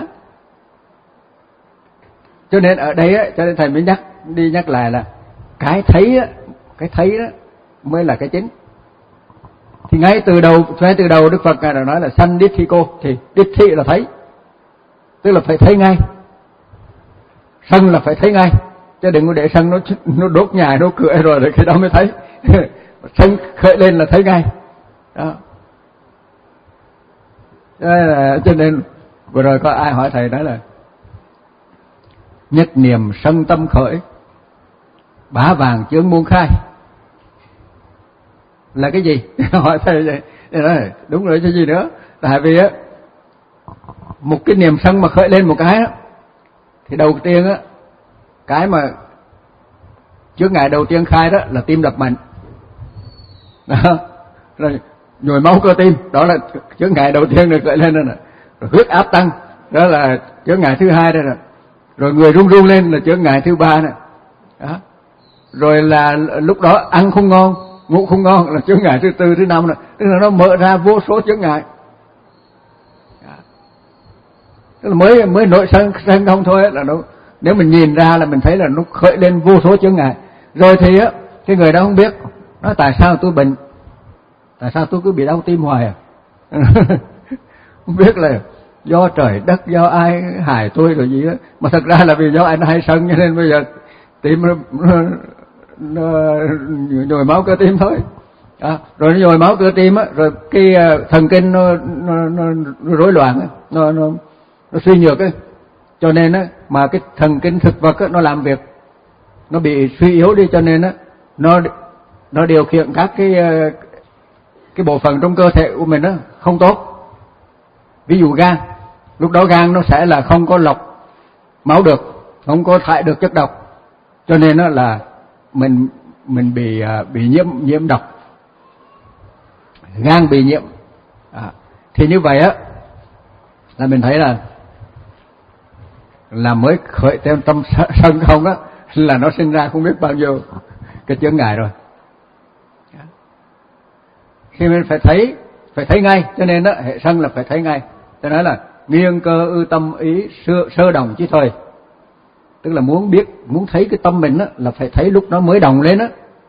Cho nên ở đây á, cho nên thầy mới nhắc đi nhắc lại là cái thấy á, cái thấy đó mới là cái chính. Thì ngay từ đầu ngay từ đầu Đức Phật ngài đã nói là sandithiko, thì dithi là thấy, tức là phải thấy ngay. Sân là phải thấy ngay, chứ đừng có để sân nó nó đốt nhà đốt cửa rồi rồi khi đó mới thấy. Sân khởi lên là thấy ngay đó. Là, cho nên vừa rồi có ai hỏi thầy nói là nhất niệm sân tâm khởi, bá vàng chướng muôn khai là cái gì? Hỏi thầy vậy. Thầy nói đúng rồi chứ gì nữa. Tại vì á, một cái niềm sân mà khởi lên một cái đó, thì đầu tiên á, cái mà chướng ngại đầu tiên khai đó là tim đập mạnh đó. Rồi nhồi máu cơ tim, đó là chướng ngại đầu tiên được khởi lên đó nè. Rồi huyết áp tăng, đó là chướng ngại thứ hai đó nè. Rồi người run run lên là chướng ngại thứ ba nè. Đó. Rồi là lúc đó ăn không ngon, ngủ không ngon là chướng ngại thứ tư, thứ năm nè. Tức là nó mở ra vô số chướng ngại. Tức là mới mới nổi sân sân không thôi là nó, nếu mình nhìn ra là mình thấy là nó khởi lên vô số chướng ngại. Rồi thì á, cái người đó không biết, nói tại sao tôi bệnh, tại sao tôi cứ bị đau tim hoài à? Không biết là do trời đất, do ai hại tôi rồi gì đó, mà thật ra là vì do anh hay sân cho nên bây giờ tim nó, nó, nó nhồi máu cơ tim thôi. À, rồi nó nhồi máu cơ tim á, rồi cái thần kinh nó nó, nó, nó rối loạn á, nó nó nó suy nhược ấy, cho nên á mà cái thần kinh thực vật á, nó làm việc nó bị suy yếu đi, cho nên á nó nó điều khiển các cái cái bộ phận trong cơ thể của mình á không tốt. Ví dụ gan, lúc đó gan nó sẽ là không có lọc máu được, không có thải được chất độc, cho nên á là mình mình bị bị nhiễm nhiễm độc, gan bị nhiễm. À, thì như vậy á là mình thấy là là mới khởi theo tâm sân không á, là nó sinh ra không biết bao nhiêu cái chướng ngại rồi. Khi mình phải thấy phải thấy ngay, cho nên đó hệ sân là phải thấy ngay. Cho nên là nghiêng cơ ư tâm ý sơ, sơ đồng chứ thôi. Tức là muốn biết, muốn thấy cái tâm mình á, là phải thấy lúc nó mới đồng lên á.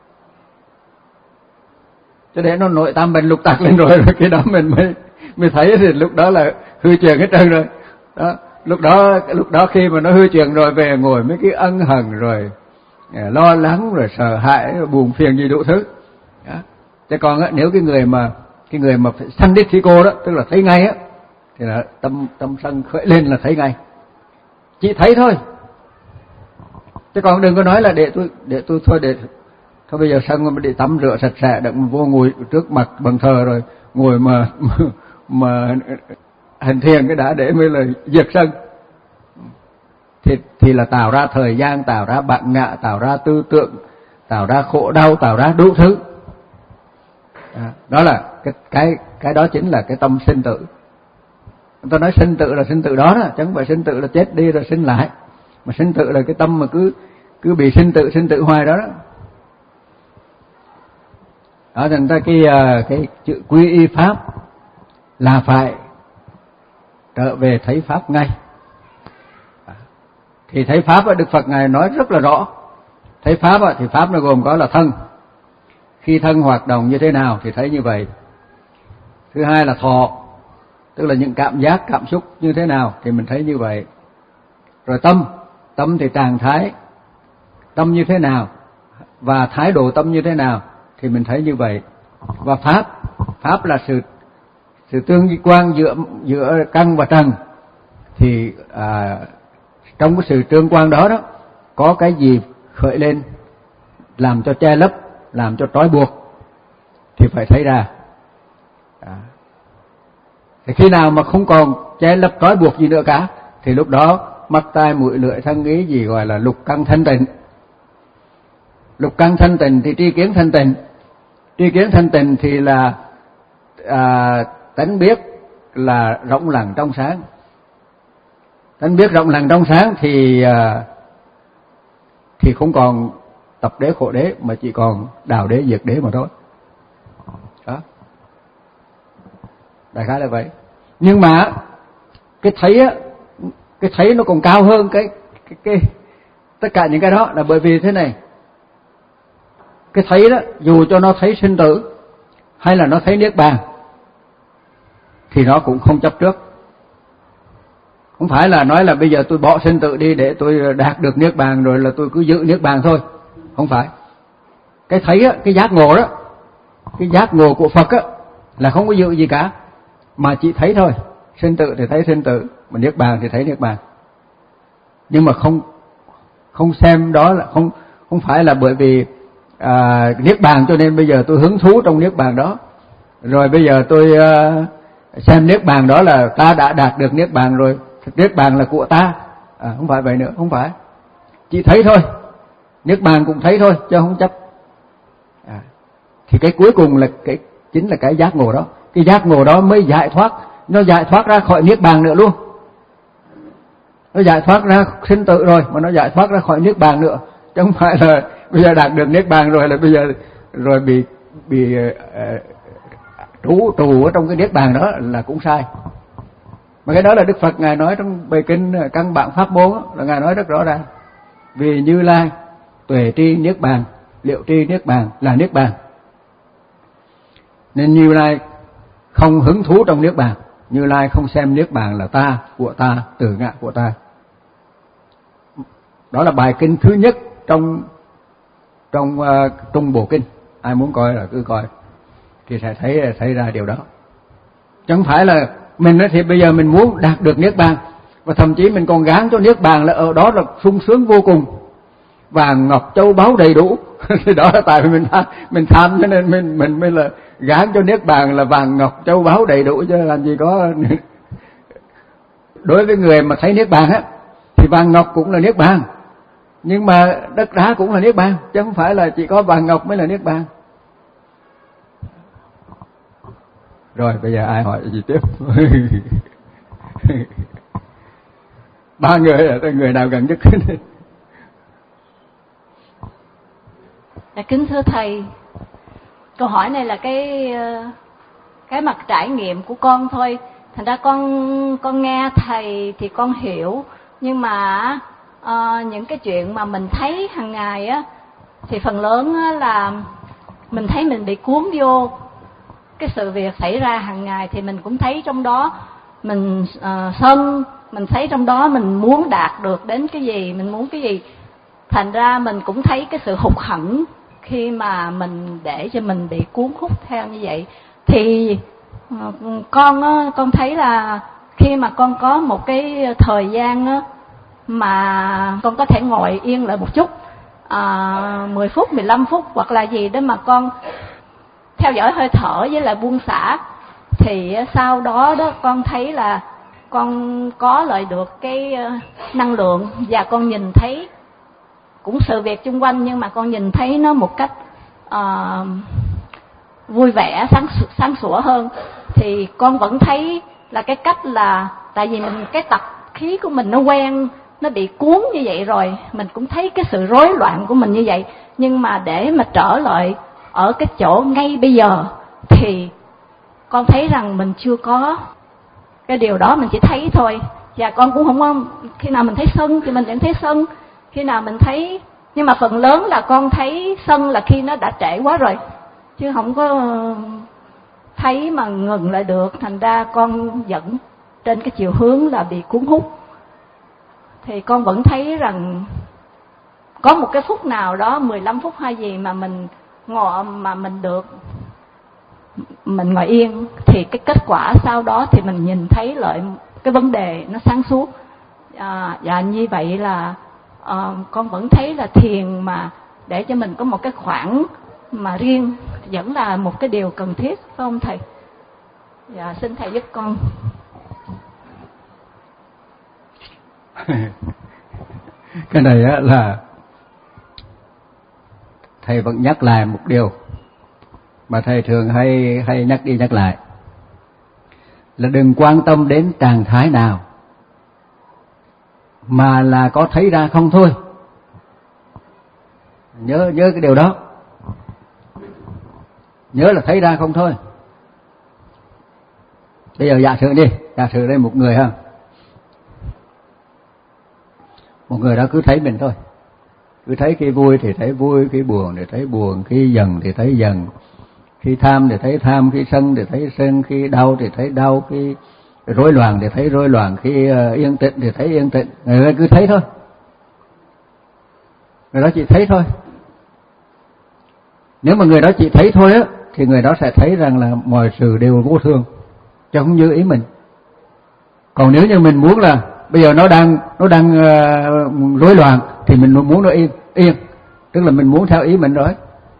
Cho để nó nội tam bành lục tạc lên rồi, rồi cái đó mình mới mới thấy, thì lúc đó là hư truyền hết trơn rồi. Đó, lúc đó lúc đó khi mà nó hư truyền rồi, về ngồi mấy cái ân hận rồi lo lắng rồi sợ hãi rồi buồn phiền gì đủ thứ. Đó. Chứ còn á, nếu cái người mà cái người mà phải sanh đích thi cô đó, tức là thấy ngay á, thì là tâm tâm sân khởi lên là thấy ngay, chỉ thấy thôi. Chứ còn đừng có nói là để tôi để tôi thôi để thôi bây giờ sân mà để tắm rửa sạch sẽ đặng vô ngồi trước mặt bàn thờ rồi ngồi mà mà, mà hành thiền cái đã để mới là diệt sân. Thì thì là tạo ra thời gian, tạo ra bạn ngạ, tạo ra tư tưởng, tạo ra khổ đau, tạo ra đủ thứ. À, đó là cái cái cái đó chính là cái tâm sinh tử. Người ta nói sinh tử là sinh tử đó đó, chứ không phải sinh tử là chết đi rồi sinh lại, mà sinh tử là cái tâm mà cứ cứ bị sinh tử sinh tử hoài đó đó. Đó, thành ra cái cái chữ quy y pháp là phải trở về thấy pháp ngay. Thì thấy pháp Đức Phật ngài nói rất là rõ. Thấy pháp thì pháp nó gồm có là thân. Khi thân hoạt động như thế nào thì thấy như vậy. Thứ hai là thọ, tức là những cảm giác, cảm xúc như thế nào thì mình thấy như vậy. Rồi tâm, tâm thì trạng thái tâm như thế nào và thái độ tâm như thế nào thì mình thấy như vậy. Và pháp, pháp là sự sự tương quan giữa giữa căn và trần. Thì à, trong cái sự tương quan đó đó có cái gì khởi lên làm cho che lấp, làm cho trói buộc thì phải thấy ra. À. Thì khi nào mà không còn che lấp trói buộc gì nữa cả thì lúc đó mắt tai mũi lưỡi thân ý gì gọi là lục căn thanh tịnh. Lục căn thanh tịnh thì tri kiến thanh tịnh. Tri kiến thanh tịnh thì là à, tánh biết là rộng lặng trong sáng. Tánh biết rộng lặng trong sáng thì à, thì không còn tập đế khổ đế mà chỉ còn đào đế diệt đế mà thôi. Đó. Đại khái là vậy. Nhưng mà cái thấy á, cái thấy nó còn cao hơn cái cái cái tất cả những cái đó là bởi vì thế này. Cái thấy đó, dù cho nó thấy sinh tử hay là nó thấy niết bàn thì nó cũng không chấp trước. Không phải là nói là bây giờ tôi bỏ sinh tử đi để tôi đạt được niết bàn rồi là tôi cứ giữ niết bàn thôi. Không phải. Cái thấy á, cái giác ngộ đó, cái giác ngộ của Phật á là không có giữ gì cả, mà chỉ thấy thôi. Sinh tử thì thấy sinh tử, mà niết bàn thì thấy niết bàn. Nhưng mà không không xem đó là không không phải là bởi vì à, niết bàn cho nên bây giờ tôi hứng thú trong niết bàn đó. Rồi bây giờ tôi à, xem niết bàn đó là ta đã đạt được niết bàn rồi, niết bàn là của ta. À, không phải vậy nữa, không phải. Chỉ thấy thôi. Niết bàn cũng thấy thôi chứ không chấp. À, thì cái cuối cùng là cái chính là cái giác ngộ đó. Cái giác ngộ đó mới giải thoát, nó giải thoát ra khỏi niết bàn nữa luôn. Nó giải thoát ra sinh tử rồi mà nó giải thoát ra khỏi niết bàn nữa, chứ không phải là bây giờ đạt được niết bàn rồi là bây giờ rồi bị bị uh, trú trù ở trong cái niết bàn đó là cũng sai. Mà cái đó là Đức Phật ngài nói trong bài kinh căn bản pháp môn đó, là ngài nói rất rõ ràng. Vì Như Lai tuệ tri niết bàn, liệu tri niết bàn là niết bàn. Nên Như Lai không hứng thú trong niết bàn. Như Lai không xem niết bàn là ta, của ta, từ ngã của ta. Đó là bài kinh thứ nhất trong trong uh, Trung Bộ Kinh. Ai muốn coi là cứ coi thì sẽ thấy thấy ra điều đó. Chẳng phải là mình thì bây giờ mình muốn đạt được niết bàn và thậm chí mình còn gán cho niết bàn là ở đó là sung sướng vô cùng, vàng ngọc châu báu đầy đủ. Thì đó là tại vì mình tham, mình tham cho nên mình mình mới là gán cho niết bàn là vàng ngọc châu báu đầy đủ, chứ làm gì có. Đối với người mà thấy niết bàn á thì vàng ngọc cũng là niết bàn, nhưng mà đất đá cũng là niết bàn, chứ không phải là chỉ có vàng ngọc mới là niết bàn. Rồi bây giờ ai hỏi gì tiếp? Ba người là người nào gần nhất? Dạ, kính thưa thầy, câu hỏi này là cái cái mặt trải nghiệm của con thôi. Thành ra con con nghe thầy thì con hiểu, nhưng mà uh, những cái chuyện mà mình thấy hàng ngày á thì phần lớn á, là mình thấy mình bị cuốn vô cái sự việc xảy ra hàng ngày, thì mình cũng thấy trong đó mình uh, sân, mình thấy trong đó mình muốn đạt được đến cái gì, mình muốn cái gì. Thành ra mình cũng thấy cái sự hụt hẫng khi mà mình để cho mình bị cuốn hút theo như vậy. Thì uh, con uh, con thấy là khi mà con có một cái thời gian uh, mà con có thể ngồi yên lại một chút, uh, mười phút, mười lăm phút hoặc là gì đó mà con theo dõi hơi thở với lại buông xả, thì sau đó đó con thấy là con có lại được cái năng lượng, và con nhìn thấy cũng sự việc xung quanh, nhưng mà con nhìn thấy nó một cách uh, vui vẻ, sáng sáng sủa hơn. Thì con vẫn thấy là cái cách là tại vì mình cái tập khí của mình nó quen, nó bị cuốn như vậy rồi, mình cũng thấy cái sự rối loạn của mình như vậy. Nhưng mà để mà trở lại ở cái chỗ ngay bây giờ thì con thấy rằng mình chưa có cái điều đó, mình chỉ thấy thôi. Và con cũng không có, khi nào mình thấy sân thì mình vẫn thấy sân, khi nào mình thấy, nhưng mà phần lớn là con thấy sân là khi nó đã trễ quá rồi, chứ không có thấy mà ngừng lại được. Thành ra con vẫn trên cái chiều hướng là bị cuốn hút. Thì con vẫn thấy rằng có một cái phút nào đó, mười lăm phút hay gì mà mình ngồi, mà mình được mình ngồi yên, thì cái kết quả sau đó thì mình nhìn thấy lại cái vấn đề nó sáng suốt. À, và như vậy là à, con vẫn thấy là thiền mà để cho mình có một cái khoảng mà riêng vẫn là một cái điều cần thiết, phải không thầy? Dạ, xin thầy giúp con. Cái này á là thầy vẫn nhắc lại một điều mà thầy thường hay hay nhắc đi nhắc lại, là đừng quan tâm đến trạng thái nào, mà là có thấy ra không thôi. Nhớ nhớ cái điều đó, nhớ là thấy ra không thôi. Bây giờ giả sử đi, giả sử đây một người ha, một người đó cứ thấy mình thôi, cứ thấy khi vui thì thấy vui, khi buồn thì thấy buồn, khi giận thì thấy giận, khi tham thì thấy tham, khi sân thì thấy sân, khi đau thì thấy đau, khi rối loạn thì thấy rối loạn, khi yên tĩnh thì thấy yên tĩnh. Người đó cứ thấy thôi, người đó chỉ thấy thôi. Nếu mà người đó chỉ thấy thôi á, thì người đó sẽ thấy rằng là mọi sự đều vô thường, chứ không như ý mình. Còn nếu như mình muốn là bây giờ nó đang nó đang uh, rối loạn thì mình muốn nó yên yên, tức là mình muốn theo ý mình rồi.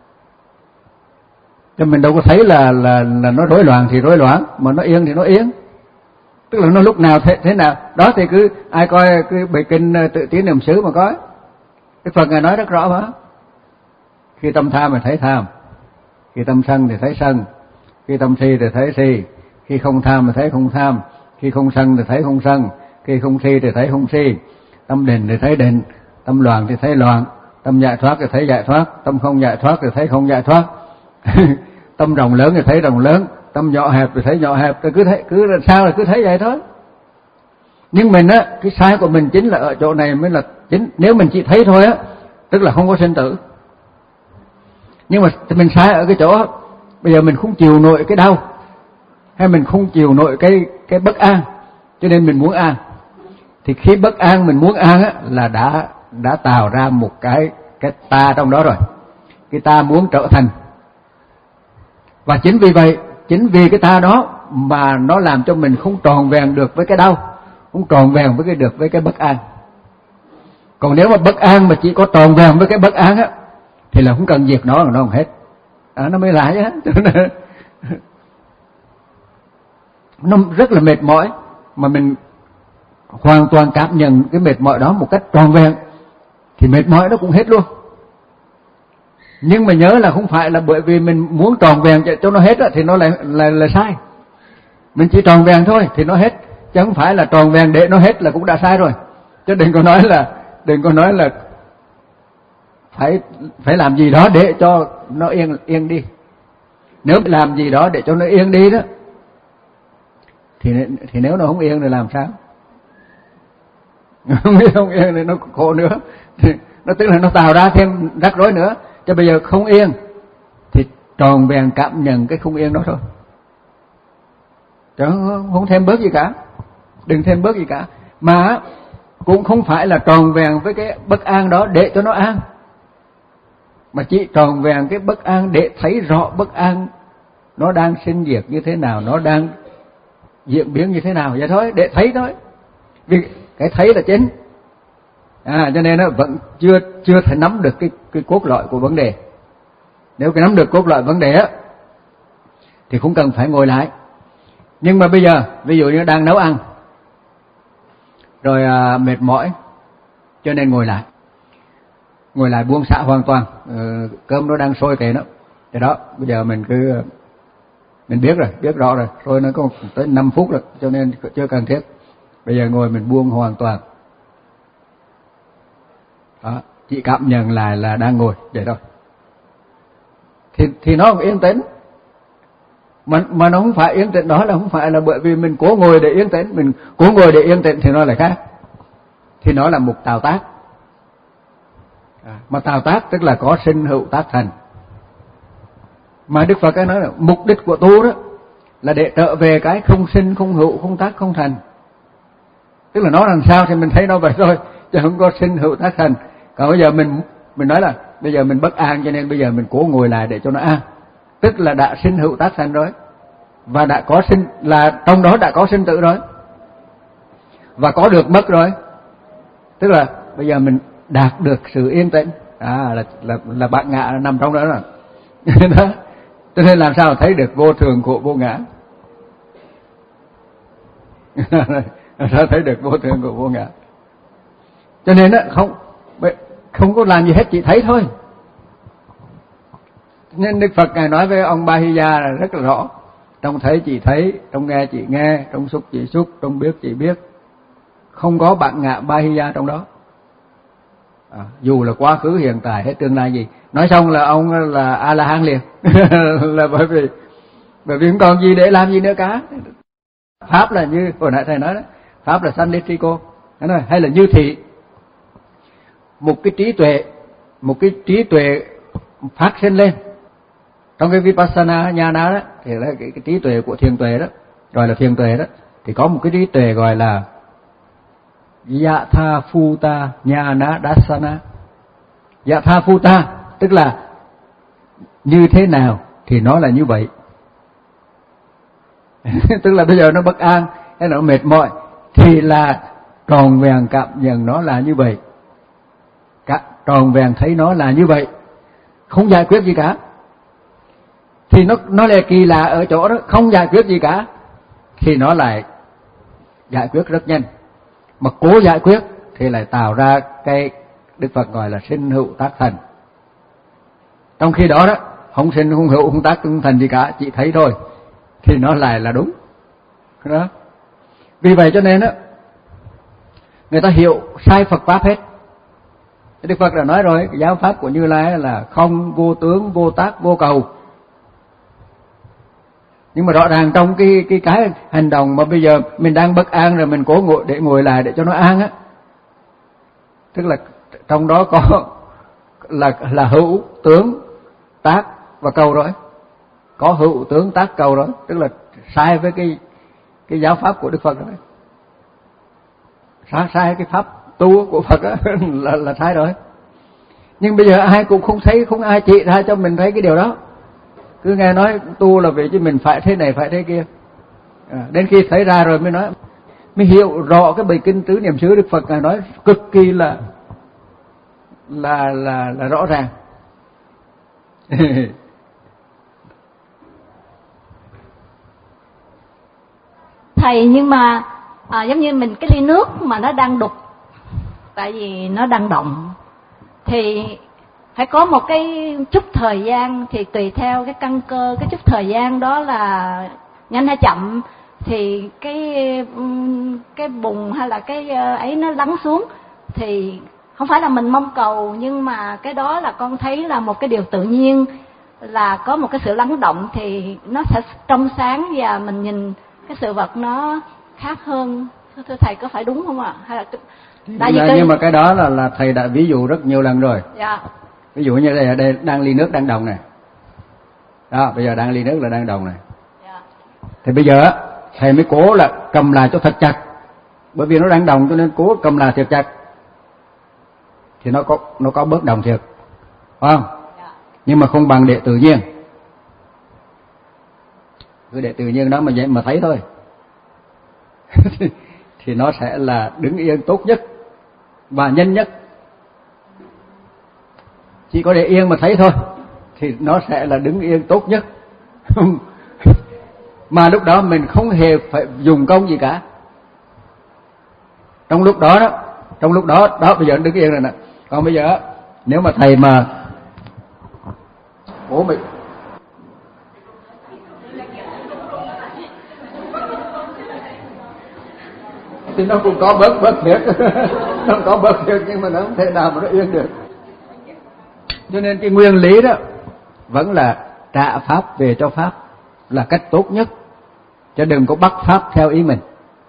Cho mình đâu có thấy là là là nó rối loạn thì rối loạn, mà nó yên thì nó yên. Tức là nó lúc nào thế thế nào đó thì cứ ai coi cứ bài kinh Tự Tiến Niệm xứ mà coi. Đức Phật ngài nói rất rõ mà. Khi tâm tham thì thấy tham, khi tâm sân thì thấy sân, khi tâm si thì thấy si, khi không tham thì thấy không tham, khi không sân thì thấy không sân, khi không si thì thấy không si, tâm định thì thấy định, tâm loạn thì thấy loạn, tâm giải thoát thì thấy giải thoát, tâm không giải thoát thì thấy không giải thoát. Tâm rộng lớn thì thấy rộng lớn, tâm nhỏ hẹp thì thấy nhỏ hẹp, cứ thấy cứ sao là cứ thấy vậy thôi. Nhưng mình á, cái sai của mình chính là ở chỗ này mới là chính. Nếu mình chỉ thấy thôi á, tức là không có sinh tử. Nhưng mà mình sai ở cái chỗ bây giờ mình không chịu nổi cái đau, hay mình không chịu nổi cái cái bất an, cho nên mình muốn an. Thì khi bất an mình muốn an á, là đã đã tạo ra một cái cái ta trong đó rồi. Cái ta muốn trở thành. Và chính vì vậy, chính vì cái ta đó mà nó làm cho mình không tròn vẹn được với cái đau, không tròn vẹn với cái được với cái bất an. Còn nếu mà bất an mà chỉ có tròn vẹn với cái bất an á, thì là không cần diệt nó, nó không hết. À, nó mới lạ chứ. Nó rất là mệt mỏi, mà mình hoàn toàn cảm nhận cái mệt mỏi đó một cách tròn vẹn thì mệt mỏi nó cũng hết luôn. Nhưng mà nhớ là không phải là bởi vì mình muốn tròn vẹn cho nó hết á, thì nó lại là, là sai. Mình chỉ tròn vẹn thôi thì nó hết, chứ không phải là tròn vẹn để nó hết là cũng đã sai rồi. Chứ đừng có nói là đừng có nói là phải phải làm gì đó để cho nó yên yên đi. Nếu làm gì đó để cho nó yên đi đó thì thì nếu nó không yên thì làm sao? Không yên, không yên thì nó khổ nữa, thì nó tức là nó tạo ra thêm rắc rối nữa. Cho bây giờ không yên thì tròn vẹn cảm nhận cái không yên đó thôi, chứ không thêm bớt gì cả, đừng thêm bớt gì cả. Mà cũng không phải là tròn vẹn với cái bất an đó để cho nó an, mà chỉ tròn vẹn cái bất an để thấy rõ bất an nó đang sinh diệt như thế nào, nó đang diễn biến như thế nào, vậy thôi, để thấy thôi. Vì cái thấy là chính. À, cho nên nó vẫn chưa chưa thể nắm được cái cái cốt lõi của vấn đề. Nếu cái nắm được cốt lõi vấn đề á thì cũng cần phải ngồi lại. Nhưng mà bây giờ ví dụ như đang nấu ăn rồi à, mệt mỏi cho nên ngồi lại, ngồi lại buông xả hoàn toàn. Ừ, cơm nó đang sôi kìa đó, thì đó bây giờ mình cứ mình biết rồi, biết rõ rồi, rồi nó có tới năm phút rồi, cho nên chưa cần thiết. Bây giờ ngồi mình buông hoàn toàn. Đó, chỉ cảm nhận lại là đang ngồi vậy thôi. Thì thì nó yên tĩnh. Mà mà nó không phải yên tĩnh đó là không phải là bởi vì mình cố ngồi để yên tĩnh, mình cố ngồi để yên tĩnh thì nó lại khác. Thì nó là một tạo tác. À, mà tạo tác tức là có sinh hữu tác thành. Mà Đức Phật nói là mục đích của tu đó là để trở về cái không sinh, không hữu, không tác, không thành. Tức là nó làm sao thì mình thấy nó vậy thôi, chứ không có sinh hữu tác thành. Còn bây giờ mình mình nói là bây giờ mình bất an cho nên bây giờ mình cố ngồi lại để cho nó an. Tức là đã sinh hữu tác thành rồi, và đã có sinh, là trong đó đã có sinh tử rồi, và có được mất rồi. Tức là bây giờ mình đạt được sự yên tĩnh, à, là là là bạn ngã nằm trong đó rồi. Đó. Cho nên làm sao thấy được vô thường của vô ngã? Làm sao thấy được vô thường của vô ngã? Cho nên đó, không không có làm gì hết, chỉ thấy thôi. Nên Đức Phật Ngài nói với ông Bahiya là rất là rõ. Trong thấy chỉ thấy, trong nghe chỉ nghe, trong xúc chỉ xúc, trong biết chỉ biết. Không có bạn ngã Bahiya trong đó. À, dù là quá khứ, hiện tại hay tương lai gì. Nói xong là ông là A-la-hán liền. Là bởi vì bởi vì không còn gì để làm gì nữa cả. Pháp là như hồi nãy thầy nói đó, Pháp là Sannitriko, hay là như thị. Một cái trí tuệ, một cái trí tuệ phát sinh lên trong cái Vipassana Nhana đó, thì là cái, cái trí tuệ của thiền tuệ đó, gọi là thiền tuệ đó, thì có một cái trí tuệ gọi là Yatha Phuta Nhana Dassana. Yatha Phuta tức là như thế nào thì nó là như vậy. Tức là bây giờ nó bất an hay nó mệt mỏi thì là tròn vẹn cảm nhận nó là như vậy, cả tròn vẹn thấy nó là như vậy, không giải quyết gì cả. Thì nó nó là kỳ lạ ở chỗ đó, không giải quyết gì cả thì nó lại giải quyết rất nhanh. Mà cố giải quyết thì lại tạo ra cái Đức Phật gọi là sinh hữu tác thành. Trong khi đó đó, không sinh không hữu không tác không thành gì cả, chỉ thấy thôi, thì nó lại là đúng. Đó. Vì vậy cho nên đó, người ta hiểu sai Phật Pháp hết. Đức Phật đã nói rồi, cái giáo Pháp của Như Lai là không, vô tướng, vô tác, vô cầu. Nhưng mà rõ ràng trong cái cái cái hành động mà bây giờ mình đang bất an rồi mình cố ngồi để ngồi lại để cho nó an á, tức là trong đó có là là hữu tướng tác và cầu rồi, có hữu tướng tác cầu rồi, tức là sai với cái cái giáo pháp của Đức Phật rồi, sai sai cái pháp tu của Phật đó, là là sai rồi. Nhưng bây giờ ai cũng không thấy, không ai chỉ ra cho mình thấy cái điều đó. Cứ nghe nói tu là vì chứ mình phải thế này phải thế kia, à, đến khi thấy ra rồi mới nói, mới hiểu rõ cái bài kinh tứ niệm xứ Đức Phật Ngài nói cực kỳ là là là là rõ ràng. Thầy, nhưng mà à, giống như mình cái ly nước mà nó đang đục, tại vì nó đang động, thì phải có một cái chút thời gian, thì tùy theo cái căn cơ, cái chút thời gian đó là nhanh hay chậm, thì cái cái bùn hay là cái ấy nó lắng xuống, thì không phải là mình mong cầu, nhưng mà cái đó là con thấy là một cái điều tự nhiên, là có một cái sự lắng động thì nó sẽ trong sáng, và mình nhìn cái sự vật nó khác hơn. Thưa thầy có phải đúng không ạ? Hay là Tại vì nhưng mà cái đó là là thầy đã ví dụ rất nhiều lần rồi. Dạ. Ví dụ như đây, đây đang ly nước đang đồng này. Đó, bây giờ đang ly nước là đang đồng này. Dạ. Thì bây giờ thầy mới cố là cầm lại cho thật chặt. Bởi vì nó đang đồng cho nên cố cầm lại thật chặt. Thì nó có nó có bớt đồng thiệt. Phải không? Dạ. Nhưng mà không bằng để tự nhiên. Cứ để tự nhiên đó mà vậy mà thấy thôi. thì, thì nó sẽ là đứng yên tốt nhất và nhanh nhất. Chỉ có để yên mà thấy thôi thì nó sẽ là đứng yên tốt nhất. Mà lúc đó mình không hề phải dùng công gì cả. Trong lúc đó đó, trong lúc đó đó bây giờ đứng yên rồi nè. Còn bây giờ nếu mà thầy mà bố mình thì nó cũng có bớt bớt thiệt. Nó có bớt thiệt nhưng mà nó không thể nào mà nó yên được. Cho nên cái nguyên lý đó vẫn là trả pháp về cho pháp là cách tốt nhất, chứ đừng có bắt pháp theo ý mình.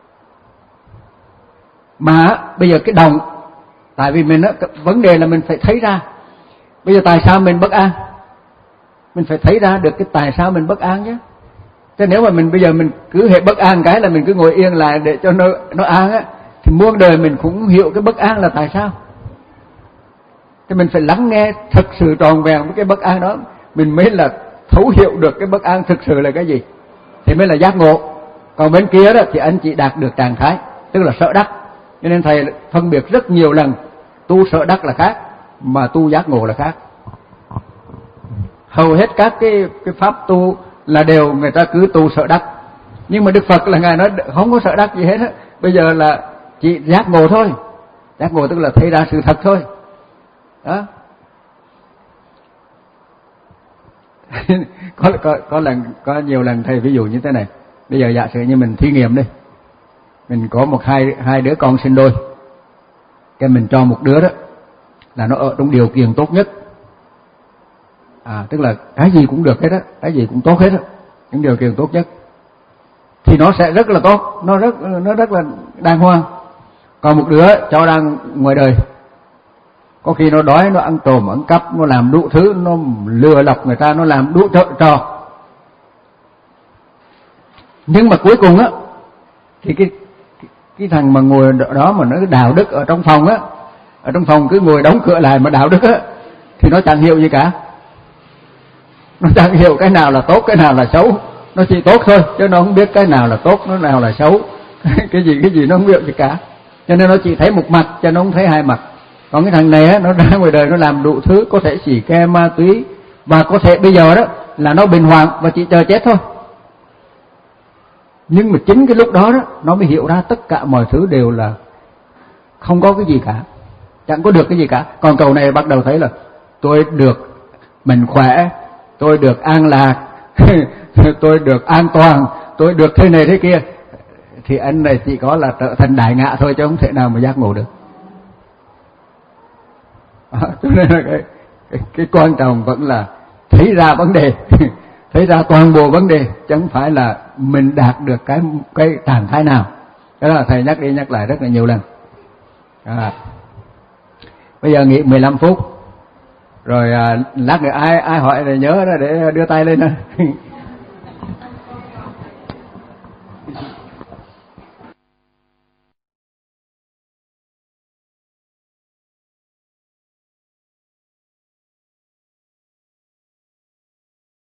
Mà bây giờ cái đồng, tại vì mình đó, vấn đề là mình phải thấy ra bây giờ tại sao mình bất an, mình phải thấy ra được cái tại sao mình bất an chứ. Chứ nếu mà mình bây giờ mình cứ hệ bất an cái là mình cứ ngồi yên lại để cho nó nó an á, thì muôn đời mình cũng hiểu cái bất an là tại sao. Thì mình phải lắng nghe thực sự tròn vẹn với cái bất an đó, mình mới là thấu hiểu được cái bất an thực sự là cái gì, thì mới là giác ngộ. Còn bên kia đó thì anh chỉ đạt được trạng thái, tức là sợ đắc. Cho nên thầy phân biệt rất nhiều lần, tu sợ đắc là khác, mà tu giác ngộ là khác. Hầu hết các cái cái pháp tu là đều người ta cứ tu sợ đắc, nhưng mà Đức Phật là ngài nói không có sợ đắc gì hết á. Bây giờ là chỉ giác ngộ thôi. Giác ngộ tức là thấy ra sự thật thôi. Đó. có, có có lần có nhiều lần thầy ví dụ như thế này. Bây giờ giả sử như mình thí nghiệm đi, mình có một hai hai đứa con sinh đôi, cái mình cho một đứa đó là nó ở trong điều kiện tốt nhất, à tức là cái gì cũng được hết á, cái gì cũng tốt hết á, những điều kiện tốt nhất, thì nó sẽ rất là tốt, nó rất nó rất là đàng hoàng. Còn một đứa cho đang ngoài đời, có khi nó đói, nó ăn trộm, ăn cắp, nó làm đủ thứ, nó lừa lọc người ta, nó làm đủ trò, trò. Nhưng mà cuối cùng á, thì cái, cái cái thằng mà ngồi đó mà nó đạo đức ở trong phòng á, ở trong phòng cứ ngồi đóng cửa lại mà đạo đức á, thì nó chẳng hiểu gì cả. Nó chẳng hiểu cái nào là tốt, cái nào là xấu. Nó chỉ tốt thôi, chứ nó không biết cái nào là tốt, cái nào là xấu. Cái gì cái gì nó không biết gì cả. Cho nên nó chỉ thấy một mặt, cho nó không thấy hai mặt. Còn cái thằng này á, nó ra ngoài đời nó làm đủ thứ, có thể xỉ ke ma túy, và có thể bây giờ đó là nó bình hoàng và chỉ chờ chết thôi. Nhưng mà chính cái lúc đó đó nó mới hiểu ra tất cả mọi thứ đều là không có cái gì cả, chẳng có được cái gì cả. Còn cậu này bắt đầu thấy là tôi được mình khỏe, tôi được an lạc, tôi được an toàn, tôi được thế này thế kia, thì anh này chỉ có là trở thành đại ngạ thôi, chứ không thể nào mà giác ngộ được. À, cho nên là cái, cái, cái quan trọng vẫn là thấy ra vấn đề, thấy ra toàn bộ vấn đề, chứ không phải là mình đạt được cái cái trạng thái nào. Đó là thầy nhắc đi nhắc lại rất là nhiều lần. À, bây giờ nghỉ mười lăm phút rồi, à, lát nữa ai ai hỏi thì nhớ để đưa tay lên.